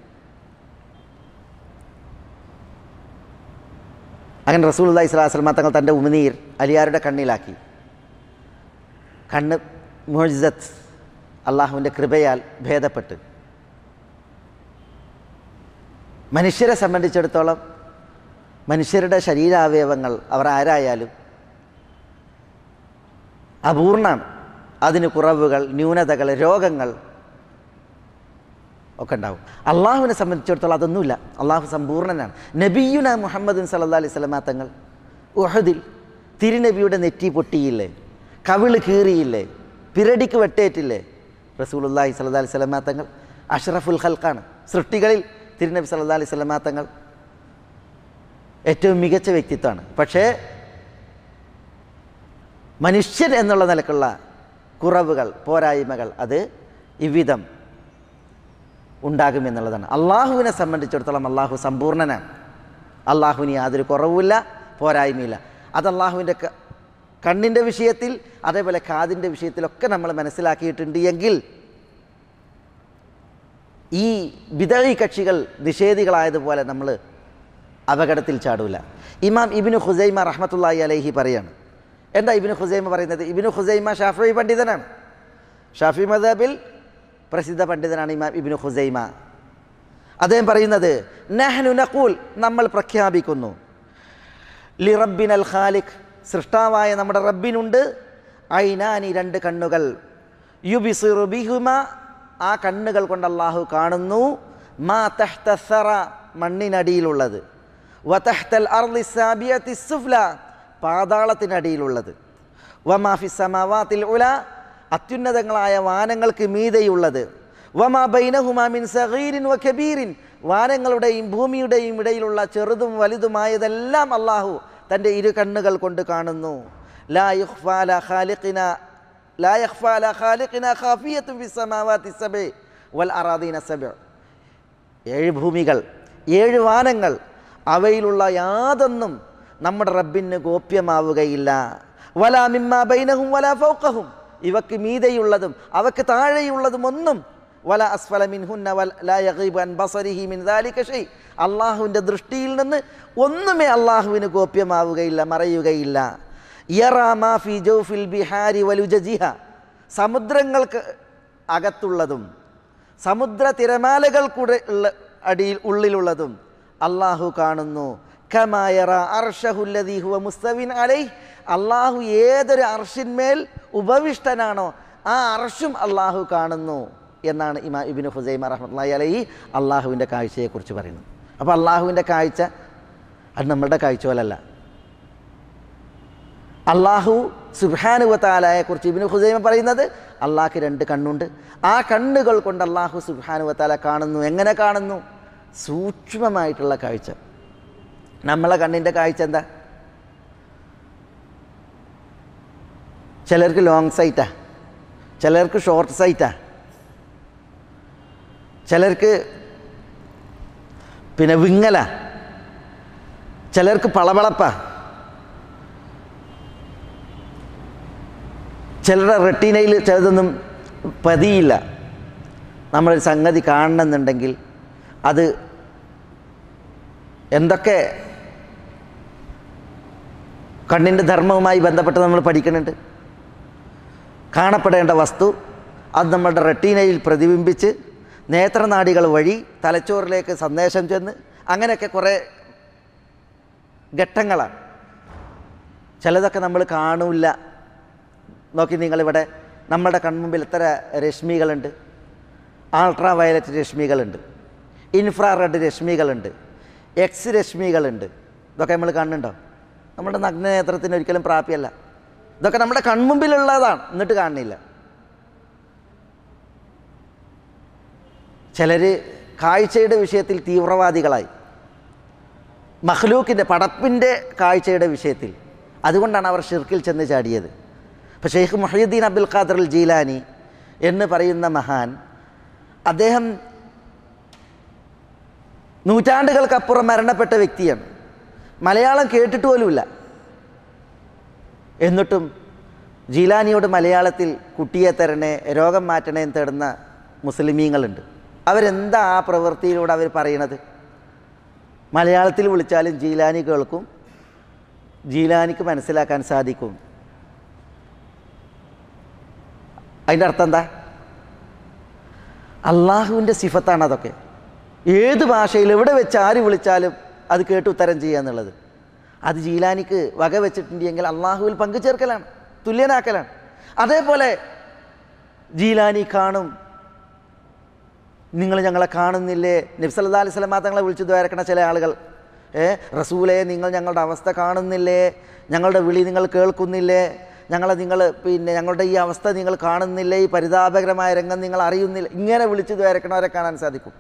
അങ്ങനെ റസൂലുള്ളാഹി സ്വല്ലല്ലാഹു അലൈഹി വസല്ലം തങ്ങൾ തൻ്റെ ഉമിനീർ അലിയാരുടെ കണ്ണിലാക്കി. കണ്ണ് മുഅ്ജിസത്ത്, അള്ളാഹുവിൻ്റെ കൃപയാൽ ഭേദപ്പെട്ട്. മനുഷ്യരെ സംബന്ധിച്ചിടത്തോളം മനുഷ്യരുടെ ശരീരാവയവങ്ങൾ അവർ ആരായാലും അപൂർണ്ണമാണ്. അതിന് കുറവുകൾ, ന്യൂനതകൾ, രോഗങ്ങൾ ഒക്കെ ഉണ്ടാവും. അള്ളാഹുവിനെ സംബന്ധിച്ചിടത്തോളം അതൊന്നുമില്ല. അള്ളാഹു സമ്പൂർണ്ണനാണ്. നബിയുന മുഹമ്മദ് സല്ലല്ലാഹു അലൈഹി വസല്ലം തങ്ങൾ ഉഹദിൽ തിരുനബിയുടെ നെറ്റി പൊട്ടിയില്ലേ, കവിള് കീറിയില്ലേ, പിരടിക്ക് വെട്ടേറ്റില്ലേ? റസൂലുള്ളാഹി സ്വല്ലല്ലാഹു അലൈഹി വസല്ലം തങ്ങൾ അഷ്റഫുൽ ഖൽഖാണ്. സൃഷ്ടികളിൽ തിരുനബി സല്ലല്ലാഹു അലൈഹി വസല്ലം തങ്ങൾ ഏറ്റവും മികച്ച വ്യക്തിത്വമാണ്. പക്ഷേ മനുഷ്യൻ എന്നുള്ള നിലക്കുള്ള കുറവുകൾ, പോരായ്മകൾ അത് ഇவ்விധം ഉണ്ടാകുമെന്നുള്ളതാണ്. അള്ളാഹുവിനെ സംബന്ധിച്ചിടത്തോളം അള്ളാഹു സമ്പൂർണ്ണനാണ്. അള്ളാഹുവിന് യാതൊരു കുറവുമില്ല, പോരായ്മയില്ല. അത് അള്ളാഹുവിൻ്റെ കണ്ണിൻ്റെ വിഷയത്തിൽ അതേപോലെ കാതിൻ്റെ വിഷയത്തിലൊക്കെ നമ്മൾ മനസ്സിലാക്കിയിട്ടുണ്ട് എങ്കിൽ ഈ ബിദഈ കക്ഷികൾ നിഷേധികളായതുപോലെ നമ്മൾ അപകടത്തിൽ ചാടൂല. ഇമാം ഇബ്നു ഖുസൈമ റഹ്മത്തുള്ളാഹി അലൈഹി പറയാണ്. എന്താ ഇബ്നു ഖുസൈമ പറയുന്നത്? ഇബ്നു ഖുസൈമ ഷാഫിഈ പണ്ഡിതനാണ്. ഷാഫി മദ്ഹബിൽ പ്രസിദ്ധ പണ്ഡിതനാണ് ഇമാം ഇബ്നു ഖുസൈമ. അദ്ദേഹം പറയുന്നത് നഹ്നു നഖൂൽ, നമ്മൾ പ്രഖ്യാപിക്കുന്നു, ലി റബ്ബിനൽ ഖാലിഖ്, സൃഷ്ടാവായ നമ്മുടെ റബ്ബിനുണ്ട്, ഐനാനി, രണ്ട് കണ്ണുകൾ, യുബ്സിറു ബിഹുമ, ആ കണ്ണുകൾ കൊണ്ട് അല്ലാഹു കാണുന്നു, മാ തഹ്ത സറ, മണ്ണിനടിയിലുള്ളത്, വ തഹ്തൽ അർളി സാബിയത്തി സുഫ്ല, പാതാളത്തിനടിയിലുള്ളത്, വമാ ഫിസ് സമാവാത്തിൽ ഉല, അത്യുന്നതങ്ങളായ വാനങ്ങൾക്ക് മീതെയുള്ളത്, വമാ ബൈനഹുമാ മിൻ സഗീരിൻ വ കബീരിൻ, വാനങ്ങളുടെയും ഭൂമിയുടെയും ഇടയിലുള്ള ചെറുതും വലുതുമായതെല്ലാം അല്ലാഹു തൻ്റെ ഇരു കണ്ണുകൾ കൊണ്ട് കാണുന്നു. ലാ യുഖ്ഫാ ലാ ഖാലിഖിനാ ലാ യഖ്ഫാ ലാ ഖാലിഖിനാ ഖാഫിയത്തുൻ ഫിസ് സമാവാതി സബ് വൽ അറാദീന സബ്, ഏഴ് ഭൂമികൾ, ഏഴ് വാനങ്ങൾ, അവയിലുള്ള യാതൊന്നും നമ്മുടെ റബ്ബിന് ഗോപ്യമാവുകയില്ല. വലാ മിമ്മാ ബൈനഹും വലാ ഫൗഖഹും, ഇവക്ക് മീതെയുള്ളതും അവക്ക് താഴെയുള്ളതും ഒന്നും, വല അസ്ഫല മിൻഹുന്ന ലാ യഗീബു അൻ ബസരിഹി മിൻ ദാലിക ഷൈ, അള്ളാഹുവിൻ്റെ ദൃഷ്ടിയിൽ നിന്ന് ഒന്നുമേ അള്ളാഹുവിന് ഗോപ്യമാവുകയില്ല, മറയുകയില്ല. യറാ മാ ഫി ജൗഫിൽ ബിഹാരി വലുജജിഹ, സമുദ്രങ്ങൾക്ക് അകത്തുള്ളതും സമുദ്ര തിരമാലകൾക്കൂടെ ഉള്ള അടിയിൽ ഉള്ളിലുള്ളതും അള്ളാഹു കാണുന്നു. കമാ യറാ അർശഹു അല്ലദീ ഹുവ മുസ്തവിൻ അലൈഹി, അള്ളാഹു ഏതൊരു അർശിന്മേൽ ഉപവിഷ്ടനാണോ ആ അർശും അള്ളാഹു കാണുന്നു എന്നാണ് ഇമാം ഇബ്നു ഖുസൈമ റഹ്മത്തുള്ളാഹി അലൈഹി അള്ളാഹുവിൻ്റെ കാഴ്ചയെക്കുറിച്ച് പറയുന്നത്. അപ്പോൾ അള്ളാഹുവിൻ്റെ കാഴ്ച അത് നമ്മളുടെ കാഴ്ച പോലല്ല. അള്ളാഹു സുബ്ഹാനഹു വ തആലയെക്കുറിച്ച് ഇബ്നു ഖുസൈമ പറയുന്നത് അള്ളാഹ്ക്ക് രണ്ട് കണ്ണുണ്ട്, ആ കണ്ണുകൾ കൊണ്ട് അള്ളാഹു സുബ്ഹാനഹു വ തആല കാണുന്നു. എങ്ങനെ കാണുന്നു? സൂക്ഷ്മമായിട്ടുള്ള കാഴ്ച. നമ്മളെ കണ്ണിൻ്റെ കാഴ്ച എന്താ? ചിലർക്ക് ലോങ് സൈറ്റാ, ചിലർക്ക് ഷോർട്ട് സൈറ്റാ, ചിലർക്ക് പിന്നെ വിങ്ങല, ചിലർക്ക് പളപളപ്പ, ചിലരുടെ റെട്ടീനയിൽ ചിലതൊന്നും പതിയില്ല. നമ്മളൊരു സംഗതി കാണണമെന്നുണ്ടെങ്കിൽ അത് എന്തൊക്കെ കണ്ണിൻ്റെ ധർമ്മവുമായി ബന്ധപ്പെട്ട് നമ്മൾ പഠിക്കുന്നുണ്ട്. കാണപ്പെടേണ്ട വസ്തു അത് നമ്മളുടെ റെട്ടീനയിൽ പ്രതിബിംബിച്ച് നേത്രനാഡികൾ വഴി തലച്ചോറിലേക്ക് സന്ദേശം ചെന്ന് അങ്ങനെയൊക്കെ കുറേ ഘട്ടങ്ങളാണ്. ചിലതൊക്കെ നമ്മൾ കാണില്ല. നോക്കി നിങ്ങളിവിടെ നമ്മുടെ കൺമുമ്പിൽ എത്ര രശ്മികളുണ്ട്. അൾട്രാ വയലറ്റ് രശ്മികളുണ്ട്, ഇൻഫ്രാറെഡ് രശ്മികളുണ്ട്, എക്സ് രശ്മികളുണ്ട്. ഇതൊക്കെ നമ്മൾ കാണുന്നുണ്ടോ? നമ്മുടെ നഗ്നനേത്രത്തിന് ഒരിക്കലും പ്രാപ്യമല്ല. ഇതൊക്കെ നമ്മുടെ കൺമുമ്പിലുള്ളതാണ്, എന്നിട്ട് കാണുന്നില്ല. ചിലർ കാഴ്ചയുടെ വിഷയത്തിൽ തീവ്രവാദികളായി, മഖ്ലൂക്കിൻ്റെ പടപ്പിൻ്റെ കാഴ്ചയുടെ വിഷയത്തിൽ. അതുകൊണ്ടാണ് അവർ ഷിർക്കിൽ ചെന്ന് ചാടിയത്. ഇപ്പോൾ ഷെയ്ഖ് മുഹ്യിദ്ദീൻ അബ്ദുൽ ഖാദിർ അൽ ജീലാനി എന്ന് പറയുന്ന മഹാൻ, അദ്ദേഹം നൂറ്റാണ്ടുകൾക്കപ്പുറം മരണപ്പെട്ട വ്യക്തിയാണ്. മലയാളം കേട്ടിട്ട് പോലുമില്ല. എന്നിട്ടും ജീലാനിയോട് മലയാളത്തിൽ കുട്ടിയെ തരണേ, രോഗം മാറ്റണേ എന്ന് തേടുന്ന മുസ്ലിമീങ്ങളുണ്ട്. അവരെന്താ ആ പ്രവൃത്തിയിലൂടെ അവർ പറയണത്? മലയാളത്തിൽ വിളിച്ചാലും ജീലാനി കേൾക്കും, ജീലാനിക്ക് മനസ്സിലാക്കാൻ സാധിക്കും. അതിൻ്റെ അർത്ഥം എന്താ? അള്ളാഹുവിൻ്റെ സിഫത്താണ് അതൊക്കെ. ഏത് ഭാഷയിൽ എവിടെ വെച്ച് ആര് വിളിച്ചാലും അത് കേട്ട് ഉത്തരം ചെയ്യുക എന്നുള്ളത്. അത് ജീലാനിക്ക് വക വെച്ചിട്ടുണ്ടെങ്കിൽ അള്ളാഹുവിൽ പങ്കു ചേർക്കലാണ്, തുല്യനാക്കലാണ്. അതേപോലെ ജീലാനി കാണും, നിങ്ങൾ ഞങ്ങളെ കാണുന്നില്ലേ? നബി സല്ലല്ലാഹു അലൈഹി വസല്ലം തങ്ങളെ വിളിച്ചു ദ്വാരക്കണ ചില ആളുകൾ, ഏ റസൂലേ നിങ്ങൾ ഞങ്ങളുടെ അവസ്ഥ കാണുന്നില്ലേ? ഞങ്ങളുടെ വിളി നിങ്ങൾ കേൾക്കുന്നില്ലേ? ഞങ്ങളെ നിങ്ങൾ പിന്നെ ഞങ്ങളുടെ ഈ അവസ്ഥ നിങ്ങൾ കാണുന്നില്ലേ? ഈ പരിതാപകരമായ രംഗം നിങ്ങൾ അറിയുന്നില്ല? ഇങ്ങനെ വിളിച്ചു ദ്വാരക്കണവരെ കാണാൻ സാധിക്കും.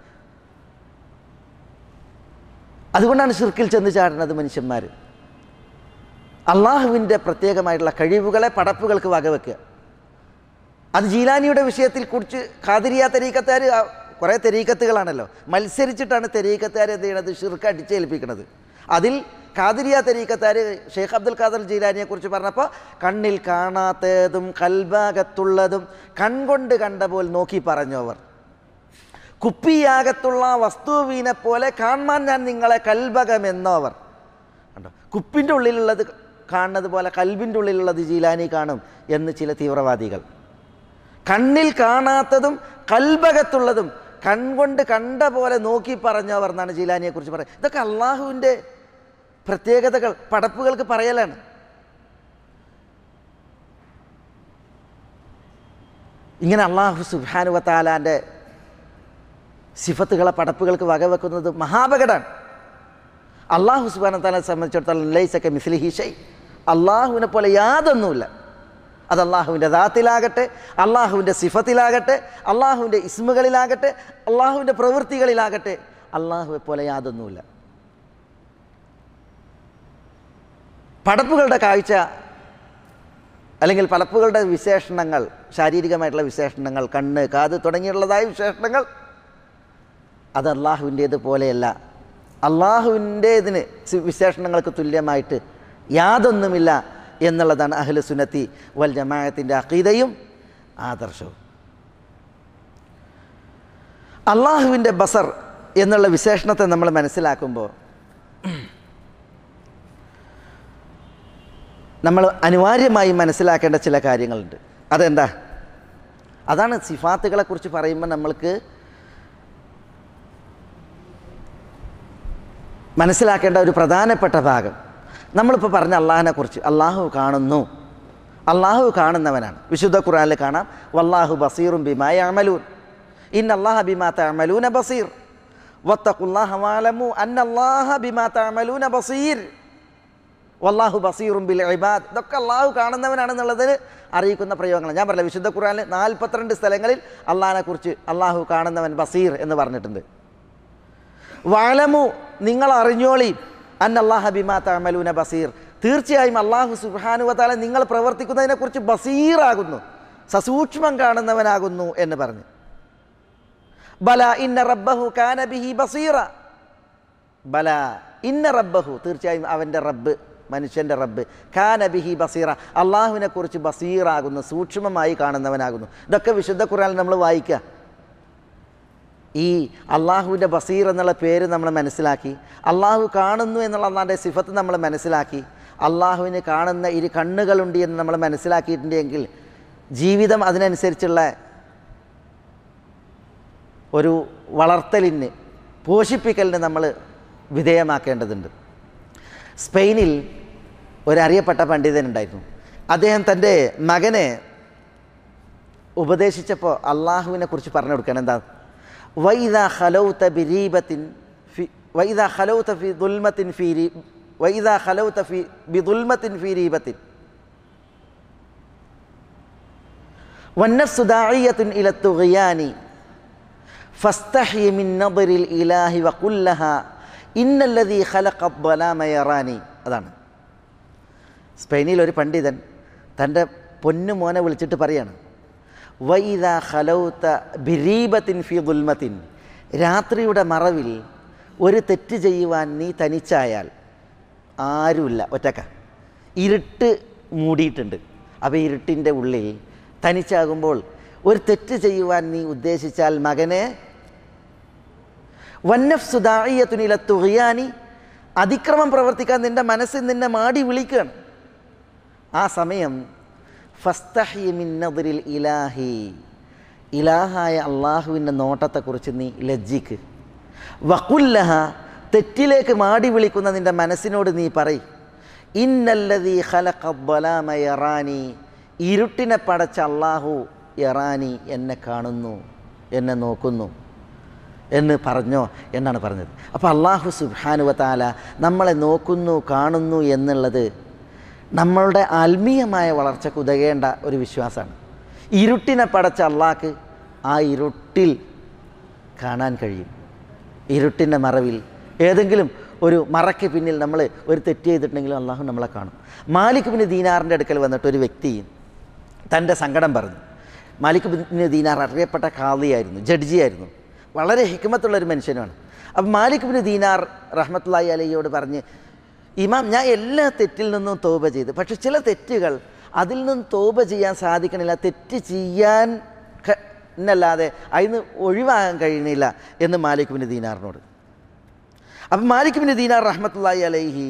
അതുകൊണ്ടാണ് ഷിർക്കിൽ ചെന്ന് ചാടുന്നത് മനുഷ്യന്മാർ. അള്ളാഹുവിൻ്റെ പ്രത്യേകമായിട്ടുള്ള കഴിവുകളെ പടപ്പുകൾക്ക് വകവെക്കുക. അത് ജീലാനിയുടെ വിഷയത്തിൽ കുറിച്ച് ഖാദിരിയ തരീക്കത്തുകാർ, കുറേ തെരീക്കത്തുകളാണല്ലോ, മത്സരിച്ചിട്ടാണ് തെരീക്കത്തുകാർ എന്ത് ചെയ്യണത്? ഷിർക്ക് അടിച്ചേൽപ്പിക്കുന്നത്. അതിൽ ഖാദിരിയ തരീക്കത്താർ ഷെയ്ഖ് അബ്ദുൽ ഖാദർ ജീലാനിയെ കുറിച്ച് പറഞ്ഞപ്പോൾ കണ്ണിൽ കാണാത്തതും കൽബാകത്തുള്ളതും കൺകൊണ്ട് കണ്ട പോലെ നോക്കി പറഞ്ഞു അവർ. കുപ്പിയാകത്തുള്ള വസ്തുവിനെ പോലെ കാണാൻ ഞാൻ നിങ്ങളെ കൽബകമെന്നോവർ. കണ്ടോ, കുപ്പിൻ്റെ ഉള്ളിലുള്ളത് കാണുന്നത് പോലെ കൽബിൻ്റെ ഉള്ളിലുള്ളത് ജീലാനി കാണും എന്ന് ചില തീവ്രവാദികൾ. കണ്ണിൽ കാണാത്തതും കൽബകത്തുള്ളതും കൺകൊണ്ട് കണ്ട പോലെ നോക്കി പറഞ്ഞവർ എന്നാണ് ജീലാനിയെക്കുറിച്ച് പറയുന്നത്. ഇതൊക്കെ അള്ളാഹുവിൻ്റെ പ്രത്യേകതകൾ പടപ്പുകൾക്ക് പറയലാണ്. ഇങ്ങനെ അള്ളാഹു സുബ്ഹാനഹു വ തആലാൻ്റെ സിഫത്തുകളെ പടപ്പുകൾക്ക് വകവെക്കുന്നത് മഹാപകടമാണ്. അള്ളാഹു സുബ്ഹാനഹു വ തആലയെ സംബന്ധിച്ചിടത്തോളം ലൈസ കമിസ്ലിഹി ഷൈ, അള്ളാഹുവിനെ പോലെ യാതൊന്നുമില്ല. അത് അള്ളാഹുവിൻ്റെ ദാത്തിലാകട്ടെ, അള്ളാഹുവിൻ്റെ സിഫത്തിലാകട്ടെ, അള്ളാഹുവിൻ്റെ ഇസ്മുകളിലാകട്ടെ, അള്ളാഹുവിൻ്റെ പ്രവൃത്തികളിലാകട്ടെ, അള്ളാഹുവെ പോലെ യാതൊന്നുമില്ല. പടപ്പുകളുടെ കാഴ്ച അല്ലെങ്കിൽ പടപ്പുകളുടെ വിശേഷണങ്ങൾ, ശാരീരികമായിട്ടുള്ള വിശേഷണങ്ങൾ, കണ്ണ്, കാത് തുടങ്ങിയുള്ളതായ വിശേഷണങ്ങൾ, അത് അള്ളാഹുവിൻ്റേത് പോലെയല്ല. അള്ളാഹുവിൻ്റേതിന് വിശേഷണങ്ങൾക്ക് തുല്യമായിട്ട് യാതൊന്നുമില്ല എന്നുള്ളതാണ് അഹ്ലു സുന്നത്തി വൽ ജമാഅത്തിൻ്റെ അഖീദയും ആദർശവും. അള്ളാഹുവിൻ്റെ ബസർ എന്നുള്ള വിശേഷണത്തെ നമ്മൾ മനസ്സിലാക്കുമ്പോൾ നമ്മൾ അനിവാര്യമായി മനസ്സിലാക്കേണ്ട ചില കാര്യങ്ങളുണ്ട്. അതെന്താ? അതാണ് സിഫാത്തുകളെക്കുറിച്ച് പറയുമ്പോൾ നമ്മൾക്ക് മനസ്സിലാക്കേണ്ട ഒരു പ്രധാനപ്പെട്ട ഭാഗം. നമ്മളിപ്പോൾ പറഞ്ഞ അള്ളാഹിനെ കുറിച്ച്, അള്ളാഹു കാണുന്നു, അള്ളാഹു കാണുന്നവനാണ്. വിശുദ്ധ ഖുർആനിൽ കാണാം, വല്ലാഹു ബസീറും ബിമാ യഅമലൂൻ, ഇന്നല്ലാഹ ബിമാ തഅമലൂന ബസീർ, വത്തഖുല്ലാഹ വഅലമു അന്നല്ലാഹ ബിമാ തഅമലൂന ബസീർ, വല്ലാഹു ബസീറും ബിൽ ഇബാദ്. ഇതൊക്കെ അള്ളാഹു കാണുന്നവനാണെന്നുള്ളതിന് അറിയിക്കുന്ന പ്രയോഗങ്ങളാണ്. ഞാൻ പറഞ്ഞില്ല, വിശുദ്ധ ഖുർആനിൽ നാൽപ്പത്തിരണ്ട് സ്ഥലങ്ങളിൽ അള്ളാഹിനെ കുറിച്ച് അള്ളാഹു കാണുന്നവൻ ബസീർ എന്ന് പറഞ്ഞിട്ടുണ്ട്. വഅലമു, നിങ്ങൾ അറിഞ്ഞോളി, അന്നല്ലാഹ ബിമാ തഅമലൂന ബസീർ, തീർച്ചയായും അള്ളാഹു സുബ്ഹാനഹു വ തആല നിങ്ങൾ പ്രവർത്തിക്കുന്നതിനെക്കുറിച്ച് ബസീറാകുന്നു, സസൂക്ഷ്മം കാണുന്നവനാകുന്നു എന്ന് പറഞ്ഞു. ബല ഇന്ന റബ്ബഹു കാന ബിഹി ബസീറ, ബല ഇന്ന റബ്ബഹു, തീർച്ചയായും അവൻ്റെ റബ്ബ്, മനുഷ്യൻ്റെ റബ്ബ്, കാന ബിഹി ബസീറ, അള്ളാഹുവിനെ കുറിച്ച് ബസീറാകുന്നു, സൂക്ഷ്മമായി കാണുന്നവനാകുന്നു. ഇതൊക്കെ വിശുദ്ധ ഖുർആനിൽ നമ്മൾ വായിക്കുക. ഈ അള്ളാഹുവിൻ്റെ ബസീർ എന്നുള്ള പേര് നമ്മൾ മനസ്സിലാക്കി, അള്ളാഹു കാണുന്നു എന്നുള്ള അള്ളാഹിൻ്റെ സിഫത്ത് നമ്മൾ മനസ്സിലാക്കി, അള്ളാഹുവിന് കാണുന്ന ഇരു കണ്ണുകളുണ്ട് എന്ന് നമ്മൾ മനസ്സിലാക്കിയിട്ടുണ്ടെങ്കിൽ ജീവിതം അതിനനുസരിച്ചുള്ള ഒരു വളർത്തലിന്, പോഷിപ്പിക്കലിന് നമ്മൾ വിധേയമാക്കേണ്ടതുണ്ട്. സ്പെയിനിൽ ഒരറിയപ്പെട്ട പണ്ഡിതനുണ്ടായിരുന്നു. അദ്ദേഹം തൻ്റെ മകനെ ഉപദേശിച്ചപ്പോൾ അള്ളാഹുവിനെ കുറിച്ച് പറഞ്ഞു കൊടുക്കണം. എന്താ? വൈദാ ഖലൗത ബിരീബത്തിൻ ഫി വൈദാ ഖലൗത ഫി ദുൽമത്തിൻ ഫി വൈദാ ഖലൗത ഫി ബിദുൽമത്തിൻ ഫിരീബത്തിൻ വന്നഫ്സു ദാഇയത്തുൻ ഇല തുഗ്യാനി ഫസ്തഹി മിൻ നദറിൽ ഇലാഹി വഖുൽ ലഹാ ഇന്നല്ലദീ ഖലഖദ് ളലാമ യറാനി. അതാണ് സ്പെയിനിൽ ഒരു പണ്ഡിതൻ തൻ്റെ പൊന്നു മോനെ വിളിച്ചിട്ട് പറയാണ്, വൈദാ ഖലൗത ബിരീബത്തിൻ ഫി ദുൽമത്തിൻ, രാത്രിയുടെ മറവിൽ ഒരു തെറ്റ് ചെയ്യുവാൻ നീ തനിച്ചായാൽ, ആരുമില്ല, ഒറ്റക്ക, ഇരുട്ട് മൂടിയിട്ടുണ്ട്. അപ്പോൾ ഇരുട്ടിൻ്റെ ഉള്ളിൽ തനിച്ചാകുമ്പോൾ ഒരു തെറ്റ് ചെയ്യുവാൻ നീ ഉദ്ദേശിച്ചാൽ മകനെ, വന്നഫ്സു ദാഇയത്തുൻ ഇല തുഗ്യാനി, അതിക്രമം പ്രവർത്തിക്കാൻ നിൻ്റെ മനസ്സിൽ നിന്നെ മാടി വിളിക്കുകയാണ്. ആ സമയം ഫസ്തഹി മിൻ നദറിൽ ഇലാഹി, ഇലാഹായ അള്ളാഹുവിൻ്റെ നോട്ടത്തെക്കുറിച്ച് നീ ലജ്ജിക്ക്. വഖുൽ ലഹാ, തെറ്റിലേക്ക് മാടി വിളിക്കുന്ന നിൻ്റെ മനസ്സിനോട് നീ പറയ്, ഇന്നല്ലദീ ഖലഖദ് ളലാമ യറാനി, ഇരുട്ടിനെ പടച്ച അള്ളാഹു യറാനി, എന്നെ കാണുന്നു, എന്നെ നോക്കുന്നു എന്ന് പറഞ്ഞോ എന്നാണ് പറഞ്ഞത്. അപ്പോൾ അള്ളാഹു സുബ്ഹാനഹു വ തആല നമ്മളെ നോക്കുന്നു, കാണുന്നു എന്നുള്ളത് നമ്മളുടെ ആത്മീയമായ വളർച്ചയ്ക്ക് ഉതകേണ്ട ഒരു വിശ്വാസമാണ്. ഇരുട്ടിനെ പടച്ച അള്ളാഹ്ക്ക് ആ ഇരുട്ടിൽ കാണാൻ കഴിയും. ഇരുട്ടിൻ്റെ മറവിൽ ഏതെങ്കിലും ഒരു മറയ്ക്ക് പിന്നിൽ നമ്മൾ ഒരു തെറ്റ് ചെയ്തിട്ടുണ്ടെങ്കിലും അള്ളാഹു നമ്മളെ കാണും. മാലിക് ബിൻ ദീനാറിൻ്റെ അടുക്കൽ വന്നിട്ട് ഒരു വ്യക്തി തൻ്റെ സങ്കടം പറഞ്ഞു. മാലിക് ബിൻ ദീനാർ അറിയപ്പെട്ട ഖാദിയായിരുന്നു, ജഡ്ജിയായിരുന്നു, വളരെ ഹിക്മത്തുള്ളൊരു മനുഷ്യനാണ്. അപ്പം മാലിക് ബിൻ ദീനാർ റഹ്മത്തുള്ളാഹി അലൈഹിയോട് പറഞ്ഞ്, ഇമാം ഞാൻ എല്ലാ തെറ്റിൽ നിന്നും തൗബ ചെയ്ത്, പക്ഷെ ചില തെറ്റുകൾ അതിൽ നിന്നും തൗബ ചെയ്യാൻ സാധിക്കണില്ല, തെറ്റ് ചെയ്യാൻ എന്നല്ലാതെ അതിന് ഒഴിവാകാൻ കഴിയണില്ല എന്ന് മാലിക് ബിൻ ദീനാറിനോട്. അപ്പം മാലിക് ബിൻ ദീനാർ റഹ്മത്തുള്ളാഹി അലൈഹി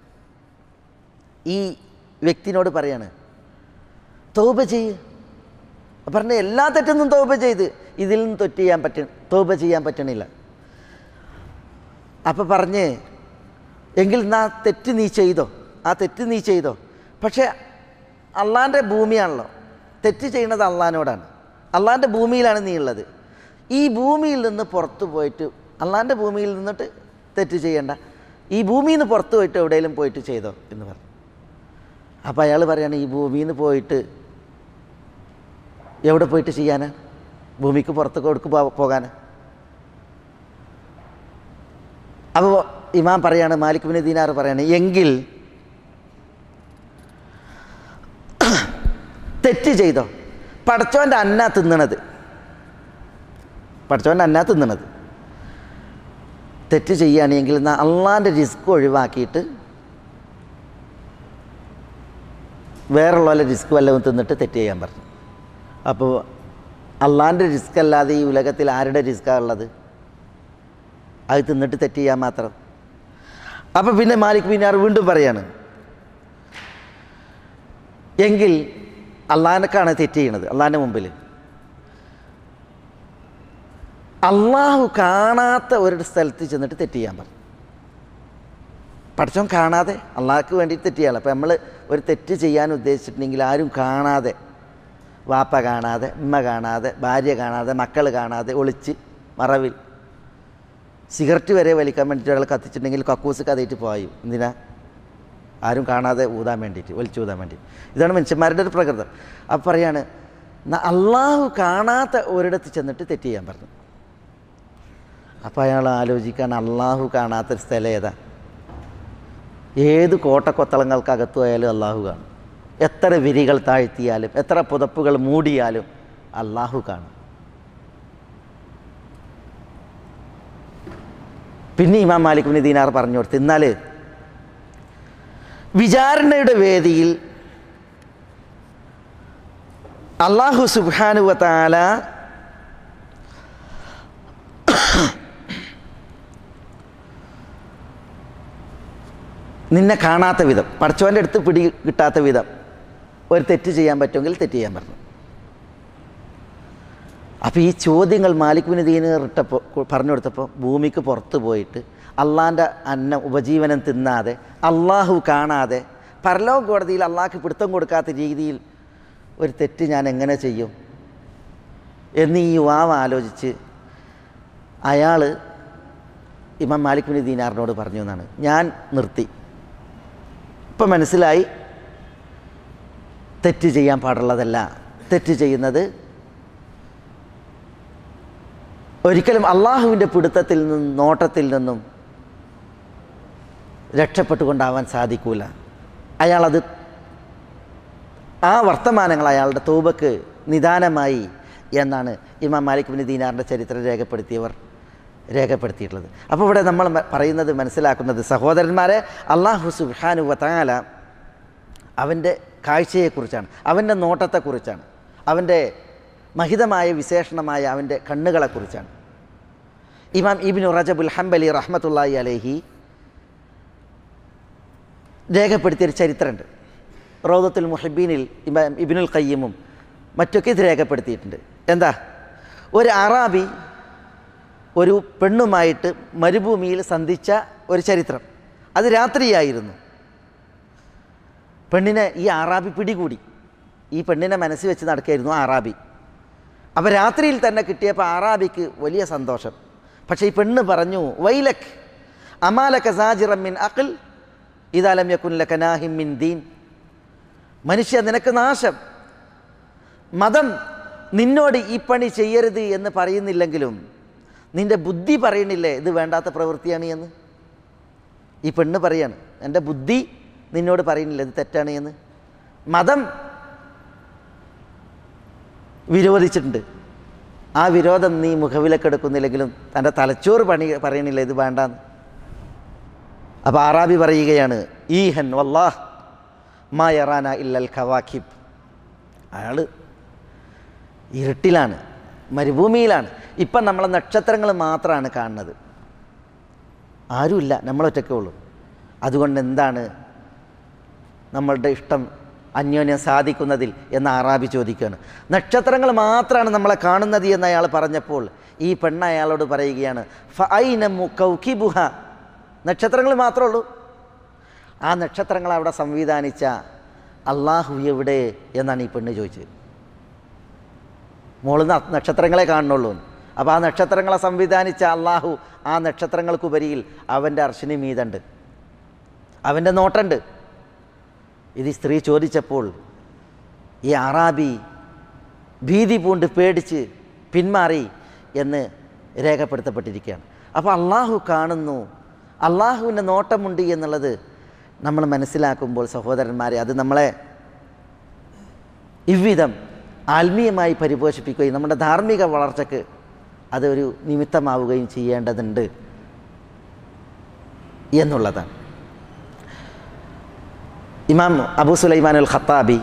ഈ വ്യക്തിനോട് പറയാണ്, തൗബ ചെയ്യ്. പറഞ്ഞ എല്ലാ തെറ്റിൽ നിന്നും തൗബ ചെയ്ത് ഇതിൽ നിന്ന് തെറ്റ് ചെയ്യാൻ പറ്റ തൗബ ചെയ്യാൻ പറ്റണില്ല. അപ്പം പറഞ്ഞ്, എങ്കിൽ എന്നാ തെറ്റ് നീ ചെയ്തോ, ആ തെറ്റ് നീ ചെയ്തോ, പക്ഷേ അള്ളാൻ്റെ ഭൂമിയാണല്ലോ, തെറ്റ് ചെയ്യുന്നത് അള്ളാഹിനോടാണ്, അള്ളാൻ്റെ ഭൂമിയിലാണ് നീ ഉള്ളത്. ഈ ഭൂമിയിൽ നിന്ന് പുറത്തു പോയിട്ട്, അള്ളാൻ്റെ ഭൂമിയിൽ നിന്നിട്ട് തെറ്റ് ചെയ്യണ്ട, ഈ ഭൂമിയിൽ നിന്ന് പുറത്ത് പോയിട്ട് എവിടെയെങ്കിലും പോയിട്ട് ചെയ്തോ എന്ന് പറഞ്ഞു. അപ്പോൾ അയാൾ പറയാണ്, ഈ ഭൂമിയിൽ നിന്ന് പോയിട്ട് എവിടെ പോയിട്ട് ചെയ്യാനാ, ഭൂമിക്ക് പുറത്ത് കൊടുക്ക് പോകാൻ. അപ്പോൾ ഇമാം പറയാണ്, മാലിക് ബിൻ ദീനാർ പറയാണ്, എങ്കിൽ തെറ്റ് ചെയ്തോ, പടച്ചോൻ്റെ അന്ന തിന്നണത്, പടച്ചോൻ്റെ അന്ന തിന്നണത് തെറ്റ് ചെയ്യുകയാണെങ്കിൽ എന്നാൽ അള്ളാൻ്റെ റിസ്ക് ഒഴിവാക്കിയിട്ട് വേറുള്ള റിസ്ക് വല്ലതും തിന്നിട്ട് തെറ്റ് ചെയ്യാൻ പറഞ്ഞു. അപ്പോൾ അള്ളാൻ്റെ റിസ്ക് അല്ലാതെ ഈ ഉലകത്തിൽ ആരുടെ റിസ്ക്കാണ് ഉള്ളത്? അത് തിന്നിട്ട് തെറ്റ് ചെയ്യാൻ മാത്രം. അപ്പോൾ പിന്നെ മാലിക് ബിൻ ദീനാർ വീണ്ടും പറയാണ്, എങ്കിൽ അള്ളാഹിനക്കാണ് തെറ്റ് ചെയ്യണത്, അള്ളാഹിൻ്റെ മുമ്പിൽ അള്ളാഹു കാണാത്ത ഒരു സ്ഥലത്ത് ചെന്നിട്ട് തെറ്റ് ചെയ്യാൻ പറഞ്ഞു. പഠിച്ചോൻ കാണാതെ അള്ളാഹ്ക്ക് വേണ്ടിയിട്ട് തെറ്റ് ചെയ്യാൻ. അപ്പോൾ നമ്മൾ ഒരു തെറ്റ് ചെയ്യാൻ ഉദ്ദേശിച്ചിട്ടുണ്ടെങ്കിൽ ആരും കാണാതെ, വാപ്പ കാണാതെ, ഉമ്മ കാണാതെ, ഭാര്യ കാണാതെ, മക്കൾ കാണാതെ, ഒളിച്ച് മറവിൽ സിഗരറ്റ് വരെ വലിക്കാൻ വേണ്ടിയിട്ട് ഒരാൾ കത്തിച്ചിട്ടുണ്ടെങ്കിൽ കക്കൂസ് കഥയിട്ട് പോയി, എന്തിനാ? ആരും കാണാതെ ഊതാൻ വേണ്ടിയിട്ട്, വലിച്ചു ഊതാൻ വേണ്ടിയിട്ട്. ഇതാണ് മനുഷ്യന്മാരുടെ ഒരു പ്രകൃതം. അപ്പം പറയാണ്, അള്ളാഹു കാണാത്ത ഒരിടത്ത് ചെന്നിട്ട് തെറ്റ് ചെയ്യാൻ പറഞ്ഞു. അപ്പോൾ അയാൾ ആലോചിക്കാൻ, അള്ളാഹു കാണാത്തൊരു സ്ഥലം ഏതാ? ഏത് കോട്ടക്കൊത്തളങ്ങൾക്കകത്തു പോയാലും അള്ളാഹു കാണും. എത്ര വിരികൾ താഴ്ത്തിയാലും എത്ര പുതപ്പുകൾ മൂടിയാലും അള്ളാഹു കാണും. പിന്നെ ഇമാം മാലിക് ബിൻ ദീനാർ പറഞ്ഞു കൊടുത്തു, എന്നാൽ വിചാരണയുടെ വേദിയിൽ അല്ലാഹു സുബ്ഹാനഹു വ തആല നിന്നെ കാണാത്ത വിധം, പടച്ചവൻ്റെ അടുത്ത് പിടി കിട്ടാത്ത വിധം ഒരു തെറ്റ് ചെയ്യാൻ പറ്റുമെങ്കിൽ തെറ്റ് ചെയ്യാൻ പറഞ്ഞു. അപ്പോൾ ഈ ചോദ്യങ്ങൾ മാലിക് ബിൻ ദീനാർ ഇട്ടപ്പോൾ പറഞ്ഞു കൊടുത്തപ്പോൾ ഭൂമിക്ക് പുറത്ത് പോയിട്ട് അള്ളാൻ്റെ അന്നം ഉപജീവനം തിന്നാതെ, അള്ളാഹു കാണാതെ, പരലോക കോടതിയിൽ അള്ളാഹ്ക്ക് പിടുത്തം കൊടുക്കാത്ത രീതിയിൽ ഒരു തെറ്റ് ഞാൻ എങ്ങനെ ചെയ്യും എന്ന് ഈ യുവാവ് ആലോചിച്ച് അയാൾ ഇമാം മാലിക് ബിൻ ദീനാറിനോട് പറഞ്ഞു എന്നാണ്, ഞാൻ നിർത്തി, ഇപ്പം മനസ്സിലായി തെറ്റ് ചെയ്യാൻ പാടുള്ളതല്ല, തെറ്റ് ചെയ്യുന്നത് ഒരിക്കലും അള്ളാഹുവിൻ്റെ പിടുത്തത്തിൽ നിന്നും നോട്ടത്തിൽ നിന്നും രക്ഷപ്പെട്ടുകൊണ്ടാവാൻ സാധിക്കൂല. അയാളത് ആ വർത്തമാനങ്ങൾ അയാളുടെ തൗബക്ക് നിദാനമായി എന്നാണ് ഇമാം മാലിക് ബിൻ ദീനാറിൻ്റെ ചരിത്രം രേഖപ്പെടുത്തിയവർ രേഖപ്പെടുത്തിയിട്ടുള്ളത്. അപ്പോൾ ഇവിടെ നമ്മൾ പറയുന്നത് മനസ്സിലാക്കുന്നത്, സഹോദരന്മാരെ, അല്ലാഹു സുബ്ഹാനഹു വ തആല അവൻ്റെ കാഴ്ചയെക്കുറിച്ചാണ്, അവൻ്റെ നോട്ടത്തെക്കുറിച്ചാണ്, അവൻ്റെ മഹിതമായ വിശേഷണമായ അവൻ്റെ കണ്ണുകളെക്കുറിച്ചാണ്. ഇമാം ഇബ്നു റജബുൽ ഹംബലി റഹ്മത്തുള്ളാഹി അലൈഹി രേഖപ്പെടുത്തിയൊരു ചരിത്രമുണ്ട്. റൗദത്തുൽ മുഹിബ്ബീനിൽ ഇമാം ഇബ്നുൽ ഖയ്യിമും മറ്റൊക്കെ ഇത് രേഖപ്പെടുത്തിയിട്ടുണ്ട്. എന്താ? ഒരു അറാബി ഒരു പെണ്ണുമായിട്ട് മരുഭൂമിയിൽ സന്ധിച്ച ഒരു ചരിത്രം. അത് രാത്രിയായിരുന്നു. പെണ്ണിനെ ഈ അറാബി പിടികൂടി. ഈ പെണ്ണിനെ മനസ്സിൽ വെച്ച് നടക്കുകയായിരുന്നു അറാബി. അപ്പോൾ രാത്രിയിൽ തന്നെ കിട്ടിയപ്പോൾ അറാബിക്ക് വലിയ സന്തോഷം. പക്ഷേ ഈ പെണ്ണ് പറഞ്ഞു, വൈലക് അമാലക സാജിറൻ മിൻ അഖ്ൽ ഇദാ ലം യകുൻ ലക നാഹിം മിൻ ദീൻ. മനുഷ്യ, നിനക്ക് നാശം. മതം നിന്നോട് ഈ പണി ചെയ്യരുത് എന്ന് പറയുന്നില്ലെങ്കിലും നിൻ്റെ ബുദ്ധി പറയണില്ലേ ഇത് വേണ്ടാത്ത പ്രവൃത്തിയാണ് എന്ന്? ഈ പെണ്ണ് പറയാണ്, എൻ്റെ ബുദ്ധി നിന്നോട് പറയുന്നില്ല ഇത് തെറ്റാണ് എന്ന്. മതം വിരോധിച്ചിട്ടുണ്ട്. ആ വിരോധം നീ മുഖവിലക്കെടുക്കുന്നില്ലെങ്കിലും തൻ്റെ തലച്ചോറ് പണി പറയണില്ല ഇത് വേണ്ടാന്ന്. അപ്പോൾ ആറാബി പറയുകയാണ്, ഈഹൻ വല്ലാഹ് മാ യറാന ഇല്ലൽ ഖവാക്കിബ്. അയാൾ ഇരുട്ടിലാണ്, മരുഭൂമിയിലാണ്. ഇപ്പം നമ്മളെ നക്ഷത്രങ്ങൾ മാത്രമാണ് കാണുന്നത്, ആരുമില്ല, നമ്മളൊറ്റക്കേ ഉള്ളൂ. അതുകൊണ്ട് എന്താണ് നമ്മളുടെ ഇഷ്ടം അന്യോന്യം സാധിക്കുന്നതിൽ എന്ന് ആറാബി ചോദിക്കുകയാണ്. നക്ഷത്രങ്ങൾ മാത്രമാണ് നമ്മളെ കാണുന്നത് എന്ന് അയാൾ പറഞ്ഞപ്പോൾ ഈ പെണ്ണ് അയാളോട് പറയുകയാണ്, ഫഅൈന മുകൗകിബുഹ, നക്ഷത്രങ്ങൾ മാത്രമേ ഉള്ളൂ, ആ നക്ഷത്രങ്ങൾ അവിടെ സംവിധാനിച്ച അള്ളാഹു എവിടെ എന്നാണ് ഈ പെണ്ണ് ചോദിച്ചത്. മോളിൽ നക്ഷത്രങ്ങളെ കാണുന്നുള്ളൂ. അപ്പോൾ ആ നക്ഷത്രങ്ങളെ സംവിധാനിച്ച അള്ളാഹു ആ നക്ഷത്രങ്ങൾക്കുപരിയിൽ അവൻ്റെ അർശിന് മീതുണ്ട്, അവൻ്റെ നോട്ടുണ്ട്. ഇത് സ്ത്രീ ചോദിച്ചപ്പോൾ ഈ അറാബി ഭീതി പൂണ്ട് പേടിച്ച് പിന്മാറി എന്ന് രേഖപ്പെടുത്തപ്പെട്ടിരിക്കുകയാണ്. അപ്പോൾ അള്ളാഹു കാണുന്നു, അള്ളാഹുവിൻ്റെ നോട്ടമുണ്ട് എന്നുള്ളത് നമ്മൾ മനസ്സിലാക്കുമ്പോൾ സഹോദരന്മാരെ, അത് നമ്മളെ ഇவ்விധം ആത്മീയമായി പരിപോഷിപ്പിക്കുകയും നമ്മുടെ ധാർമ്മിക വളർച്ചയ്ക്ക് അതൊരു നിമിത്തമാവുകയും ചെയ്യേണ്ടതുണ്ട് എന്നുള്ളതാണ്. ഇമാം അബൂ സുലൈമാൻ അൽ ഖത്താബി,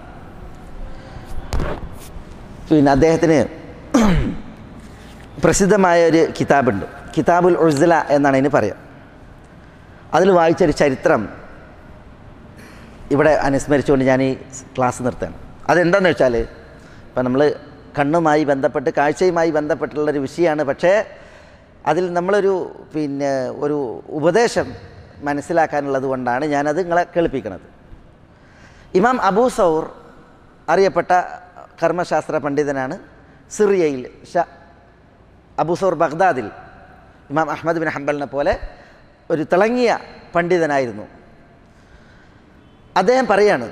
പിന്നെ അദ്ദേഹത്തിന് പ്രസിദ്ധമായ ഒരു കിതാബുണ്ട്, കിതാബുൽ ഉസ്ല എന്നാണ് ഇതിന് പറയുക. അതിൽ വായിച്ചൊരു ചരിത്രം ഇവിടെ അനുസ്മരിച്ചുകൊണ്ട് ഞാൻ ഈ ക്ലാസ് നിർത്തുകയാണ്. അതെന്താണെന്ന് വെച്ചാൽ, ഇപ്പം നമ്മൾ കണ്ണുമായി ബന്ധപ്പെട്ട് കാഴ്ചയുമായി ബന്ധപ്പെട്ടുള്ളൊരു വിഷയമാണ്. പക്ഷേ അതിൽ നമ്മളൊരു പിന്നെ ഒരു ഉപദേശം മനസ്സിലാക്കാനുള്ളത് കൊണ്ടാണ് ഞാനത് നിങ്ങളെ കേൾപ്പിക്കുന്നത്. ഇമാം അബൂ സൗർ അറിയപ്പെട്ട കർമ്മശാസ്ത്ര പണ്ഡിതനാണ്. സിറിയയിൽ ഷ അബൂ സൗർ ബഗ്ദാദിൽ ഇമാം അഹ്മദ് ബിൻ ഹംബലിനെ പോലെ ഒരു തിളങ്ങിയ പണ്ഡിതനായിരുന്നു. അദ്ദേഹം പറയാണ്,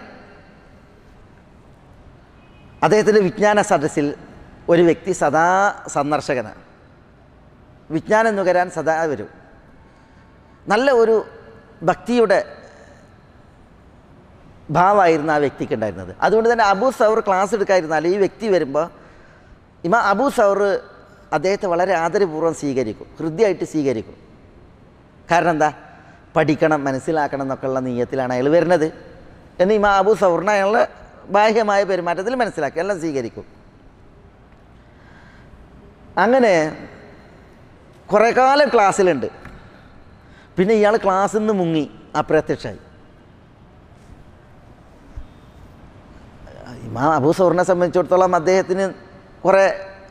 അദ്ദേഹത്തിൻ്റെ വിജ്ഞാന സദസ്സിൽ ഒരു വ്യക്തി സദാ സന്ദർശകനാണ്, വിജ്ഞാനം നുകരാൻ സദാ വരും. നല്ല ഒരു ഭക്തിയുടെ ഭാവമായിരുന്നു ആ വ്യക്തിക്ക് ഉണ്ടായിരുന്നത്. അതുകൊണ്ട് തന്നെ അബൂ സൗർ ക്ലാസ് എടുക്കാതിരുന്നാൽ ഈ വ്യക്തി വരുമ്പോൾ ഇമാ അബൂ സൗർ അദ്ദേഹത്തെ വളരെ ആദരപൂർവ്വം സ്വീകരിക്കും, ഹൃദ്യമായിട്ട് സ്വീകരിക്കും. കാരണം എന്താ, പഠിക്കണം, മനസ്സിലാക്കണം എന്നൊക്കെയുള്ള നീയത്തിലാണ് അയാൾ വരുന്നത് എന്ന് ഇമാ അബൂ സൗറിനെ അയാളുടെ ബാഹ്യമായ പെരുമാറ്റത്തിൽ മനസ്സിലാക്കി എല്ലാം സ്വീകരിക്കും. അങ്ങനെ കുറേ കാലം ക്ലാസ്സിലുണ്ട്. പിന്നെ ഇയാൾ ക്ലാസ്സിൽ നിന്ന് മുങ്ങി അപ്രത്യക്ഷമായി. ഇമാം അബൂ സൗറിനെ സംബന്ധിച്ചിടത്തോളം അദ്ദേഹത്തിന് കുറേ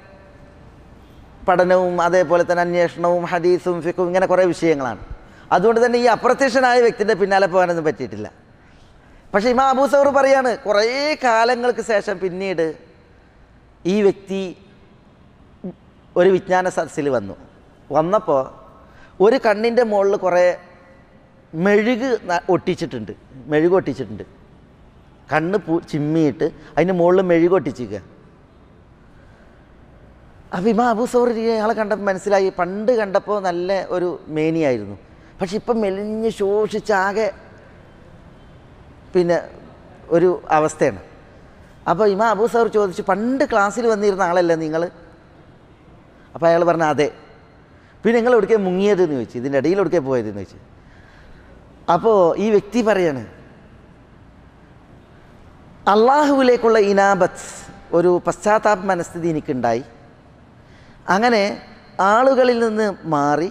പഠനവും അതേപോലെ തന്നെ അന്വേഷണവും ഹദീസും ഫിഖും ഇങ്ങനെ കുറേ വിഷയങ്ങളാണ്. അതുകൊണ്ട് തന്നെ ഈ അപ്രത്യക്ഷനായ വ്യക്തിൻ്റെ പിന്നാലെ പോകാനൊന്നും പറ്റിയിട്ടില്ല. പക്ഷേ ഇമാം അബൂ സൗർ പറയാണ്, കുറേ കാലങ്ങൾക്ക് ശേഷം പിന്നീട് ഈ വ്യക്തി ഒരു വിജ്ഞാന സദസ്സിൽ വന്നു. വന്നപ്പോൾ ഒരു കണ്ണിൻ്റെ മുകളിൽ കുറേ മെഴുക് ഒട്ടിച്ചിട്ടുണ്ട്, മെഴുക് ഒട്ടിച്ചിട്ടുണ്ട്. കണ്ണ് പൂ ചിമ്മിയിട്ട് അതിൻ്റെ മുകളിൽ മെഴുക് ഒട്ടിച്ചിരിക്കുക. അപ്പോൾ ഇമാം അബൂ സൗർ അയാളെ കണ്ടപ്പോൾ മനസ്സിലായി, പണ്ട് കണ്ടപ്പോൾ നല്ല ഒരു മേനിയായിരുന്നു, പക്ഷെ ഇപ്പം മെലിഞ്ഞ് ശോഷിച്ചാകെ പിന്നെ ഒരു അവസ്ഥയാണ്. അപ്പോൾ ഇമാം അബൂ സൗർ ചോദിച്ചു, പണ്ട് ക്ലാസ്സിൽ വന്നിരുന്ന ആളല്ലേ നിങ്ങൾ? അപ്പോൾ അയാൾ പറഞ്ഞു അതെ. പിന്നെ നിങ്ങൾ എവിടേക്കാണ് മുങ്ങിയതെന്ന് ചോദിച്ചു, ഇതിൻ്റെ ഇടയിൽ എവിടേക്കാണ് പോയതെന്ന് ചോദിച്ചു. അപ്പോൾ ഈ വ്യക്തി പറയാണ്, അള്ളാഹുവിലേക്കുള്ള ഇനാബത്ത്, ഒരു പശ്ചാത്താപ മനസ്ഥിതി എനിക്കുണ്ടായി. അങ്ങനെ ആളുകളിൽ നിന്ന് മാറി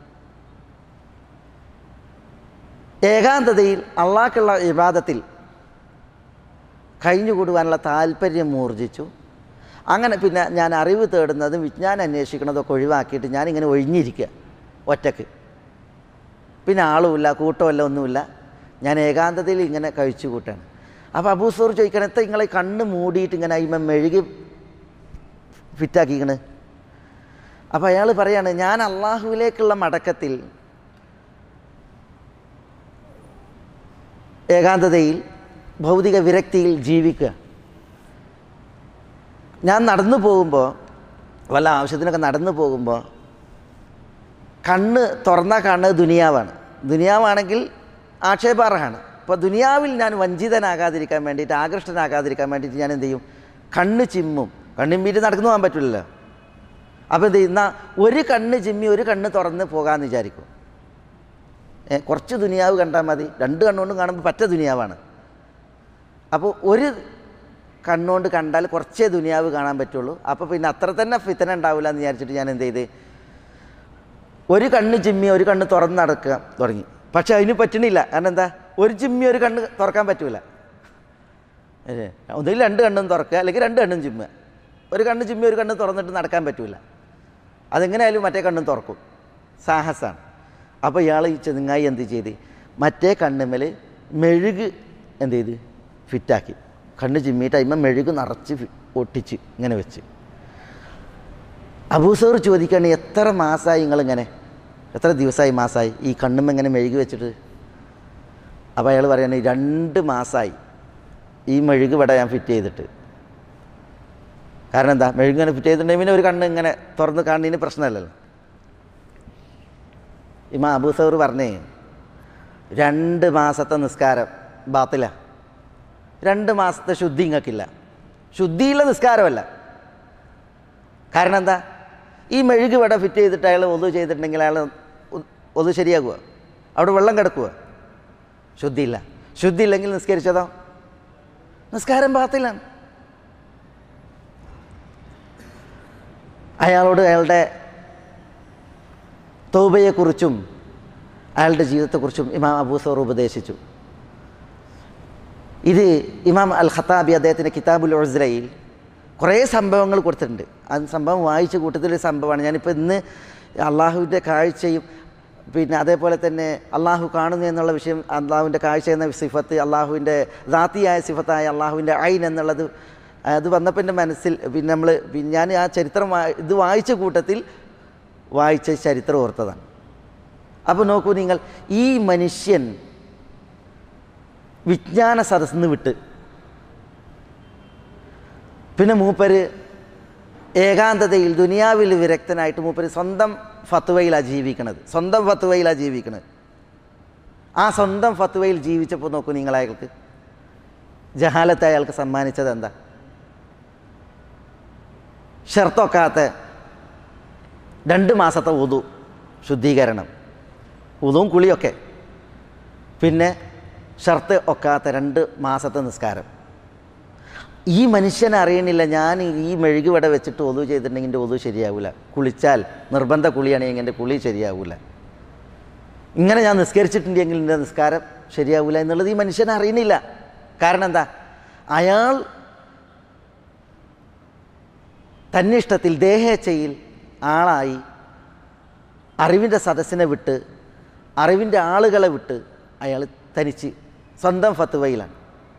ഏകാന്തതയിൽ അള്ളാഹ്ക്കുള്ള ഇബാദത്തിൽ കഴിഞ്ഞുകൂടുവാനുള്ള താല്പര്യം മൂർജിച്ചു. അങ്ങനെ പിന്നെ ഞാൻ അറിവ് തേടുന്നതും വിജ്ഞാനം അന്വേഷിക്കുന്നതൊക്കെ ഒഴിവാക്കിയിട്ട് ഞാനിങ്ങനെ ഒഴിഞ്ഞിരിക്കുക ഒറ്റക്ക്. പിന്നെ ആളുമില്ല, കൂട്ടമല്ല, ഒന്നുമില്ല. ഞാൻ ഏകാന്തതയിൽ ഇങ്ങനെ കഴിച്ചു കൂട്ടാണ്. അപ്പോൾ അബൂ സൗർ ചോദിക്കണം, എത്ര നിങ്ങളെ കണ്ണ് മൂടിയിട്ട് ഇങ്ങനെ അയിമ മെഴുകി ഫിറ്റാക്കിക്കണ്? അപ്പോൾ അയാൾ പറയാണ്, ഞാൻ അള്ളാഹുവിലേക്കുള്ള മടക്കത്തിൽ ഏകാന്തതയിൽ ഭൗതിക വിരക്തിയിൽ ജീവിക്കുക. ഞാൻ നടന്നു പോകുമ്പോൾ, വല്ല ആവശ്യത്തിനൊക്കെ നടന്നു പോകുമ്പോൾ കണ്ണ് തുറന്നാൽ കാണുന്നത് ദുനിയാവാണ്. ദുനിയാവാണെങ്കിൽ ആക്ഷേപാർഹമാണ്. അപ്പോൾ ദുനിയാവിൽ ഞാൻ വഞ്ചിതനാകാതിരിക്കാൻ വേണ്ടിയിട്ട്, ആകൃഷ്ടനാകാതിരിക്കാൻ വേണ്ടിയിട്ട് ഞാൻ എന്ത് ചെയ്യും? കണ്ണ് ചിമ്മും. കണ്ണിമ്പീട്ട് നടക്കുന്നു പോകാൻ പറ്റില്ലല്ലോ. അപ്പോൾ എന്ത് ചെയ്യുന്ന, ഒരു കണ്ണ് ചിമ്മി ഒരു കണ്ണ് തുറന്ന് പോകാമെന്ന് വിചാരിക്കും. കുറച്ച് ദുനിയാവ് കണ്ടാൽ മതി, രണ്ട് കണ്ണുകൊണ്ടും കാണുമ്പോൾ പറ്റ ദുനിയാവാണ്. അപ്പോൾ ഒരു കണ്ണുകൊണ്ട് കണ്ടാൽ കുറച്ചേ ദുനിയാവ് കാണാൻ പറ്റുള്ളൂ. അപ്പോൾ പിന്നെ അത്ര തന്നെ ഫിത്തന ഉണ്ടാവില്ല എന്ന് വിചാരിച്ചിട്ട് ഞാൻ എന്ത് ചെയ്ത് ഒരു കണ്ണ് ചിമ്മി ഒരു കണ്ണ് തുറന്ന് നടക്കുക തുടങ്ങി. പക്ഷെ അതിന് പറ്റണില്ല. കാരണം എന്താ, ഒരു ചിമ്മി ഒരു കണ്ണ് തുറക്കാൻ പറ്റൂല. ഒന്നുകിൽ രണ്ട് കണ്ണും തുറക്കുക, അല്ലെങ്കിൽ രണ്ട് കണ്ണും ചിമ്മുക. ഒരു കണ്ണ് ചിമ്മി ഒരു കണ്ണ് തുറന്നിട്ട് നടക്കാൻ പറ്റൂല. അതെങ്ങനെയായാലും മറ്റേ കണ്ണും തുറക്കും. സാഹസമാണ്. അപ്പോൾ ഇയാൾ ഈ ചെങ്ങായി എന്ത് ചെയ്ത് മറ്റേ കണ്ണുമ്മൽ മെഴുക് എന്ത് ചെയ്ത് ഫിറ്റാക്കി. കണ്ണ് ചിമ്മിയിട്ട് അതിന്മേൽ മെഴുക് നിറച്ച് ഒട്ടിച്ച് ഇങ്ങനെ വെച്ച്. അബൂസർ ചോദിക്കുകയാണ്, എത്ര മാസമായി നിങ്ങളിങ്ങനെ, എത്ര ദിവസമായി മാസമായി ഈ കണ്ണുമ്മ ഇങ്ങനെ മെഴുകി വെച്ചിട്ട്? അപ്പോൾ അയാൾ പറയുകയാണ്, രണ്ട് മാസമായി ഈ മെഴുക് ഇവിടെ ഞാൻ ഫിറ്റ് ചെയ്തിട്ട്. കാരണം എന്താ, മെഴുക് ഇങ്ങനെ ഫിറ്റ് ചെയ്തിട്ടുണ്ടെങ്കിൽ പിന്നെ ഒരു കണ്ണ് ഇങ്ങനെ തുറന്ന് കാണുന്നതിന് പ്രശ്നമല്ലല്ലോ. ഇമാം അബൂസർ പറഞ്ഞേ, രണ്ട് മാസത്തെ നിസ്കാരം ബാത്തില, രണ്ട് മാസത്തെ ശുദ്ധി ഇങ്ങൾക്കില്ല. ശുദ്ധിയുള്ള നിസ്കാരമല്ല. കാരണം എന്താ, ഈ മെഴുക് ഇവിടെ ഫിറ്റ് ചെയ്തിട്ട് അയാൾ ഒതു ചെയ്തിട്ടുണ്ടെങ്കിൽ അയാൾ ഒതു ശരിയാകുക, അവിടെ വെള്ളം കിടക്കുക, ശുദ്ധിയില്ല. ശുദ്ധിയില്ലെങ്കിൽ നിസ്കരിച്ചതോ നിസ്കാരം ബാത്തിലാണ്. അയാളോട് അയാളുടെ തൗബയെക്കുറിച്ചും അയാളുടെ ജീവിതത്തെക്കുറിച്ചും ഇമാം അബൂസർ ഉപദേശിച്ചു. ഇത് ഇമാം അൽ ഖത്താബി അദ്ദേഹത്തിൻ്റെ കിതാബുൽ ഉസ്രയിൽ കുറേ സംഭവങ്ങൾ കൊടുത്തിട്ടുണ്ട്. ആ സംഭവം വായിച്ച കൂട്ടത്തിലൊരു സംഭവമാണ്. ഞാനിപ്പോൾ ഇന്ന് അള്ളാഹുവിൻ്റെ കാഴ്ചയും പിന്നെ അതേപോലെ തന്നെ അള്ളാഹു കാണുന്നു എന്നുള്ള വിഷയം, അള്ളാഹുവിൻ്റെ കാഴ്ച എന്ന സിഫത്ത്, അള്ളാഹുവിൻ്റെ ദാത്തിയായ സിഫത്തായ അള്ളാഹുവിൻ്റെ ഐൻ എന്നുള്ളത്, അത് വന്നപ്പോൾ എൻ്റെ മനസ്സിൽ പിന്നെ നമ്മൾ ഞാൻ ആ ചരിത്രം ഇത് വായിച്ച കൂട്ടത്തിൽ വായിച്ച ചരിത്രം ഓർത്തതാണ്. അപ്പോൾ നോക്കൂ നിങ്ങൾ, ഈ മനുഷ്യൻ വിജ്ഞാന സദസ്സിന്ന് വിട്ട് പിന്നെ മൂപ്പര് ഏകാന്തതയിൽ ദുനിയാവിൽ വിരക്തനായിട്ട് മൂപ്പര് സ്വന്തം ഫത്വയിലാണ് ജീവിക്കണത്. സ്വന്തം ഫത്വയിലാണ് ജീവിക്കണത്. ആ സ്വന്തം ഫത്വയിൽ ജീവിച്ചപ്പോൾ നോക്കൂ നിങ്ങൾ, അയാൾക്ക് ജഹാലത്ത് അയാൾക്ക് സമ്മാനിച്ചത് എന്താ? ഷർത്തൊക്കാത്ത രണ്ട് മാസത്തെ ഉദു ശുദ്ധീകരണം, ഉദുവും കുളിയൊക്കെ, പിന്നെ ഷർത്ത് ഒക്കാത്ത രണ്ട് മാസത്തെ നിസ്കാരം. ഈ മനുഷ്യനെ അറിയണില്ല, ഞാൻ ഈ മെഴുകി വട വെച്ചിട്ട് ഒതു ചെയ്തിട്ടുണ്ടെങ്കിൽ എൻ്റെ ഒതു ശരിയാവില്ല, കുളിച്ചാൽ നിർബന്ധ കുളിയാണെങ്കിൽ എൻ്റെ കുളി ശരിയാവില്ല, ഇങ്ങനെ ഞാൻ നിസ്കരിച്ചിട്ടുണ്ടെങ്കിൽ എൻ്റെ നിസ്കാരം ശരിയാവില്ല എന്നുള്ളത് ഈ മനുഷ്യനെ അറിയണില്ല. കാരണം എന്താ, അയാൾ തന്നിഷ്ടത്തിൽ ദേഹേച്ഛയിൽ ആളായി അറിവിൻ്റെ സദസ്സിനെ വിട്ട് അറിവിൻ്റെ ആളുകളെ വിട്ട് അയാൾ തനിച്ച് സ്വന്തം ഫത്വയിലാണ്.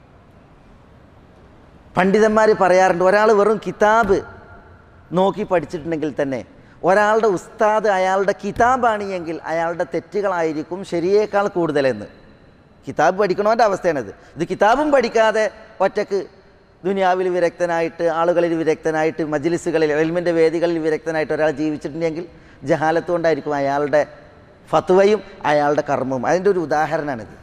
പണ്ഡിതന്മാർ പറയാറുണ്ട്, ഒരാൾ വെറും കിതാബ് നോക്കി പഠിച്ചിട്ടുണ്ടെങ്കിൽ തന്നെ ഒരാളുടെ ഉസ്താദ് അയാളുടെ കിതാബാണ് എങ്കിൽ അയാളുടെ തെറ്റുകളായിരിക്കും ശരിയേക്കാൾ കൂടുതലെന്ന്. കിതാബ് പഠിക്കണവൻ്റെ അവസ്ഥയാണിത്. ഇത് കിതാബും പഠിക്കാതെ ഒറ്റക്ക് ദുനിയാവിൽ വിരക്തനായിട്ട്, ആളുകളിൽ വിരക്തനായിട്ട്, മജ്ലിസുകളിൽ ഇൽമിൻ്റെ വേദികളിൽ വിരക്തനായിട്ട് ഒരാൾ ജീവിച്ചിട്ടുണ്ടെങ്കിൽ ജഹാലത്ത് കൊണ്ടായിരിക്കും അയാളുടെ ഫത്വയും അയാളുടെ കർമ്മവും. അതിൻ്റെ ഒരു ഉദാഹരണമാണിത്.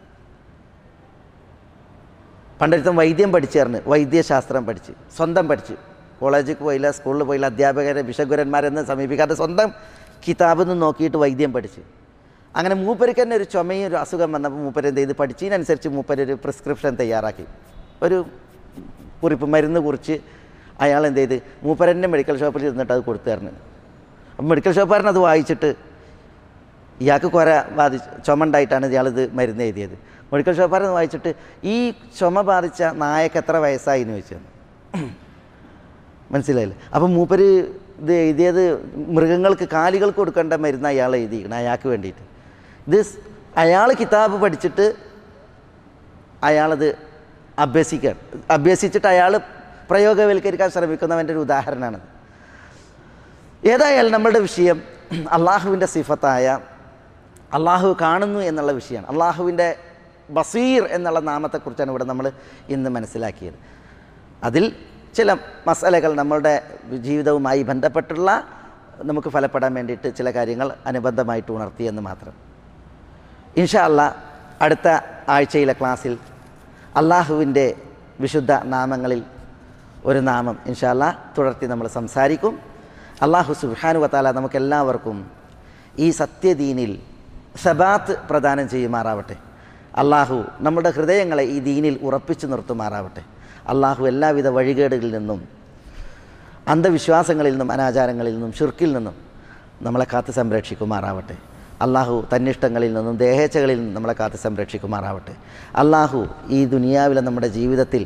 പണ്ടൊരുത്തം വൈദ്യം പഠിച്ചേർന്ന്, വൈദ്യശാസ്ത്രം പഠിച്ച് സ്വന്തം പഠിച്ച്, കോളേജിൽ പോയില്ല, സ്കൂളിൽ പോയില്ല, അധ്യാപകരെ ഭിഷഗുരന്മാരെന്ന് സമീപിക്കാതെ സ്വന്തം കിതാബിൽ നിന്ന് നോക്കിയിട്ട് വൈദ്യം പഠിച്ച്. അങ്ങനെ മൂപ്പർക്ക് തന്നെ ഒരു ചുമയും ഒരു അസുഖം വന്നപ്പോൾ മൂപ്പര് എന്ത് ചെയ്ത് പഠിച്ചതിനനുസരിച്ച് മൂപ്പരൊരു പ്രിസ്ക്രിപ്ഷൻ തയ്യാറാക്കി, ഒരു കുറിപ്പ് മരുന്ന് കുറിച്ച് അയാൾ എന്ത് ചെയ്ത് മൂപ്പരന്നെ മെഡിക്കൽ ഷോപ്പിൽ ചെന്നിട്ട് അത് കൊടുത്തു തരണം. അപ്പം മെഡിക്കൽ ഷോപ്പുകാരൻ അത് വായിച്ചിട്ട് ഇയാൾക്ക് കുര ബാധിച്ച് ചുമ ഉണ്ടായിട്ടാണ് ഇയാളിത് മരുന്ന് എഴുതിയത്. മെഡിക്കൽ ഷോപ്പുകാരൻ വായിച്ചിട്ട് ഈ ചുമ ബാധിച്ച നായക്ക് എത്ര വയസ്സായി എന്ന് ചോദിച്ചു. മനസ്സിലായില്ലേ? അപ്പം മൂപ്പര് ഇത് എഴുതിയത് മൃഗങ്ങൾക്ക് കാലികൾക്ക് കൊടുക്കേണ്ട മരുന്ന് അയാൾ എഴുതിയിരിക്കണം അയാൾക്ക് വേണ്ടിയിട്ട്. ഇത് അയാൾ കിതാബ് പഠിച്ചിട്ട് അയാളത് അഭ്യസിക്കുകയാണ്. അഭ്യസിച്ചിട്ട് അയാൾ പ്രയോഗവൽക്കരിക്കാൻ ശ്രമിക്കുന്നവൻ്റെ ഒരു ഉദാഹരണമാണ്. ഏതായാലും നമ്മളുടെ വിഷയം അള്ളാഹുവിൻ്റെ സിഫത്തായ അള്ളാഹു കാണുന്നു എന്നുള്ള വിഷയമാണ്. അള്ളാഹുവിൻ്റെ ബസീർ എന്നുള്ള നാമത്തെക്കുറിച്ചാണ് ഇവിടെ നമ്മൾ ഇന്ന് മനസ്സിലാക്കിയത്. അതിൽ ചില മസലകൾ നമ്മളുടെ ജീവിതവുമായി ബന്ധപ്പെട്ടുള്ള നമുക്ക് ഫലപ്പെടാൻ വേണ്ടിയിട്ട് ചില കാര്യങ്ങൾ അനുബന്ധമായിട്ട് ഉണർത്തിയെന്ന് മാത്രം. ഇൻഷാ അല്ലാഹ് അടുത്ത ആഴ്ചയിലെ ക്ലാസ്സിൽ അള്ളാഹുവിൻ്റെ വിശുദ്ധ നാമങ്ങളിൽ ഒരു നാമം ഇൻഷാ അല്ലാഹ് തുടർത്തി നമ്മൾ സംസാരിക്കും. അള്ളാഹു സുബ്ഹാനഹു വ തആല നമുക്കെല്ലാവർക്കും ഈ സത്യദീനിൽ സബാത്ത് പ്രദാനം ചെയ്യുമാറാവട്ടെ. അള്ളാഹു നമ്മുടെ ഹൃദയങ്ങളെ ഈ ദീനിൽ ഉറപ്പിച്ചു നിർത്തുമാറാവട്ടെ. അള്ളാഹു എല്ലാവിധ വഴികേടുകളിൽ നിന്നും അന്ധവിശ്വാസങ്ങളിൽ നിന്നും അനാചാരങ്ങളിൽ നിന്നും ഷിർക്കിൽ നിന്നും നമ്മളെ കാത്ത് സംരക്ഷിക്കുമാറാവട്ടെ. അള്ളാഹു തന്നിഷ്ടങ്ങളിൽ നിന്നും ദേഹേച്ഛകളിൽ നിന്നും നമ്മളെ കാത്ത് സംരക്ഷിക്കുമാറാവട്ടെ. അള്ളാഹു ഈ ദുനിയാവിലെ നമ്മുടെ ജീവിതത്തിൽ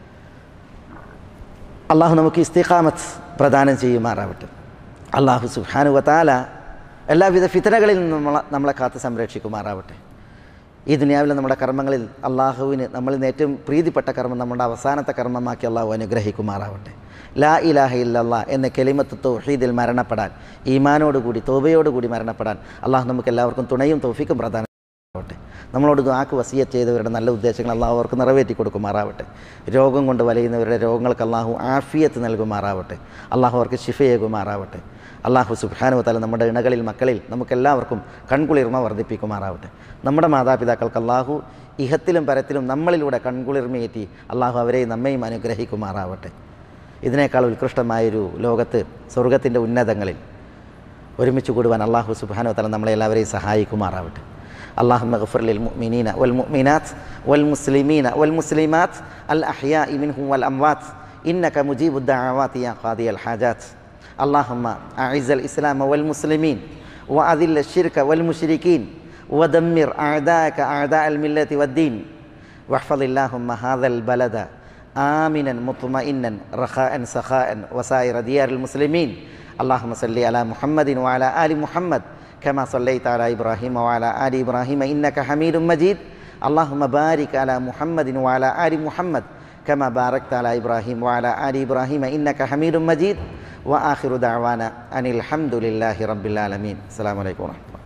അള്ളാഹു നമുക്ക് ഇസ്തിഖാമത്ത് പ്രദാനം ചെയ്യുമാറാവട്ടെ. അള്ളാഹു സുബ്ഹാനഹു വ തആല എല്ലാവിധ ഫിത്നകളിൽ നിന്നും നമ്മളെ നമ്മളെ കാത്ത് സംരക്ഷിക്കുമാറാവട്ടെ. ഈ ദുനിയാവിലെ നമ്മുടെ കർമ്മങ്ങളിൽ അള്ളാഹുവിന് നമ്മളിൽ നിന്ന് ഏറ്റവും പ്രീതിപ്പെട്ട കർമ്മം നമ്മുടെ അവസാനത്തെ കർമ്മമാക്കി അള്ളാഹു അനുഗ്രഹിക്കുമാറാവട്ടെ. ലാ ഇലാഹ ഇല്ലല്ലാഹ് എന്ന കലിമത്ത് തൗഹീദിൽ മരണപ്പെടാൻ, ഈമാനോടുകൂടി തൗബയോടുകൂടി മരണപ്പെടാൻ അള്ളാഹു നമുക്ക് എല്ലാവർക്കും തുണയും തൗഫീക്കും പ്രദാനം ആവട്ടെ. നമ്മളോട് ദുആക്ക് വസിയ്യത്ത് ചെയ്തവരുടെ നല്ല ഉദ്ദേശങ്ങൾ അള്ളാഹു അവർക്ക് നിറവേറ്റി കൊടുക്കുമാറാവട്ടെ. രോഗം കൊണ്ട് വലയുന്നവരുടെ രോഗങ്ങൾക്ക് അള്ളാഹു ആഫിയത്ത് നൽകുമാറാവട്ടെ. അള്ളാഹു അവർക്ക് ശിഫയേകുമാറാവട്ടെ. അള്ളാഹു സുബ്ഹാനഹു വ തആല നമ്മുടെ ഇണകളിൽ മക്കളിൽ നമുക്കെല്ലാവർക്കും കൺകുളിർമ വർദ്ധിപ്പിക്കുമാറാവട്ടെ. നമ്മുടെ മാതാപിതാക്കൾക്ക് അള്ളാഹു ഇഹത്തിലും പരത്തിലും നമ്മളിലൂടെ കൺകുളിർമയേറ്റി അള്ളാഹു അവരെയും നമ്മയും അനുഗ്രഹിക്കുമാറാവട്ടെ. ഇതിനേക്കാൾ ഉത്കൃഷ്ടമായൊരു ലോകത്ത് സ്വർഗത്തിൻ്റെ ഉന്നതങ്ങളിൽ ഒരുമിച്ച് കൂടുവാൻ അള്ളാഹു സുബ്ഹാനഹു വ തആല നമ്മളെ എല്ലാവരെയും സഹായിക്കുമാറാവട്ടെ. اللهم اغفر للمؤمنين والمؤمنات والمسلمين والمسلمات الأحياء منهم والأموات إنك مجيب الدعوات يا قاضي الحاجات. اللهم أعز الإسلام والمسلمين وأذل الشرك والمشركين ودمر أعداءك أعداء الملة والدين واحفظ اللهم هذا البلد آمنا مطمئنا رخاء سخاء وسائر ديار المسلمين. اللهم صل على محمد وعلى آل محمد كما صليت على إبراهيم وعلى آل إبراهيم إنك حميد مجيد. اللهم بارك على محمد وعلى آل محمد كما باركت على إبراهيم وعلى آل إبراهيم إنك حميد مجيد. وآخر دعوانا أن الحمد لله رب العالمين. السلام عليكم ورحمة الله.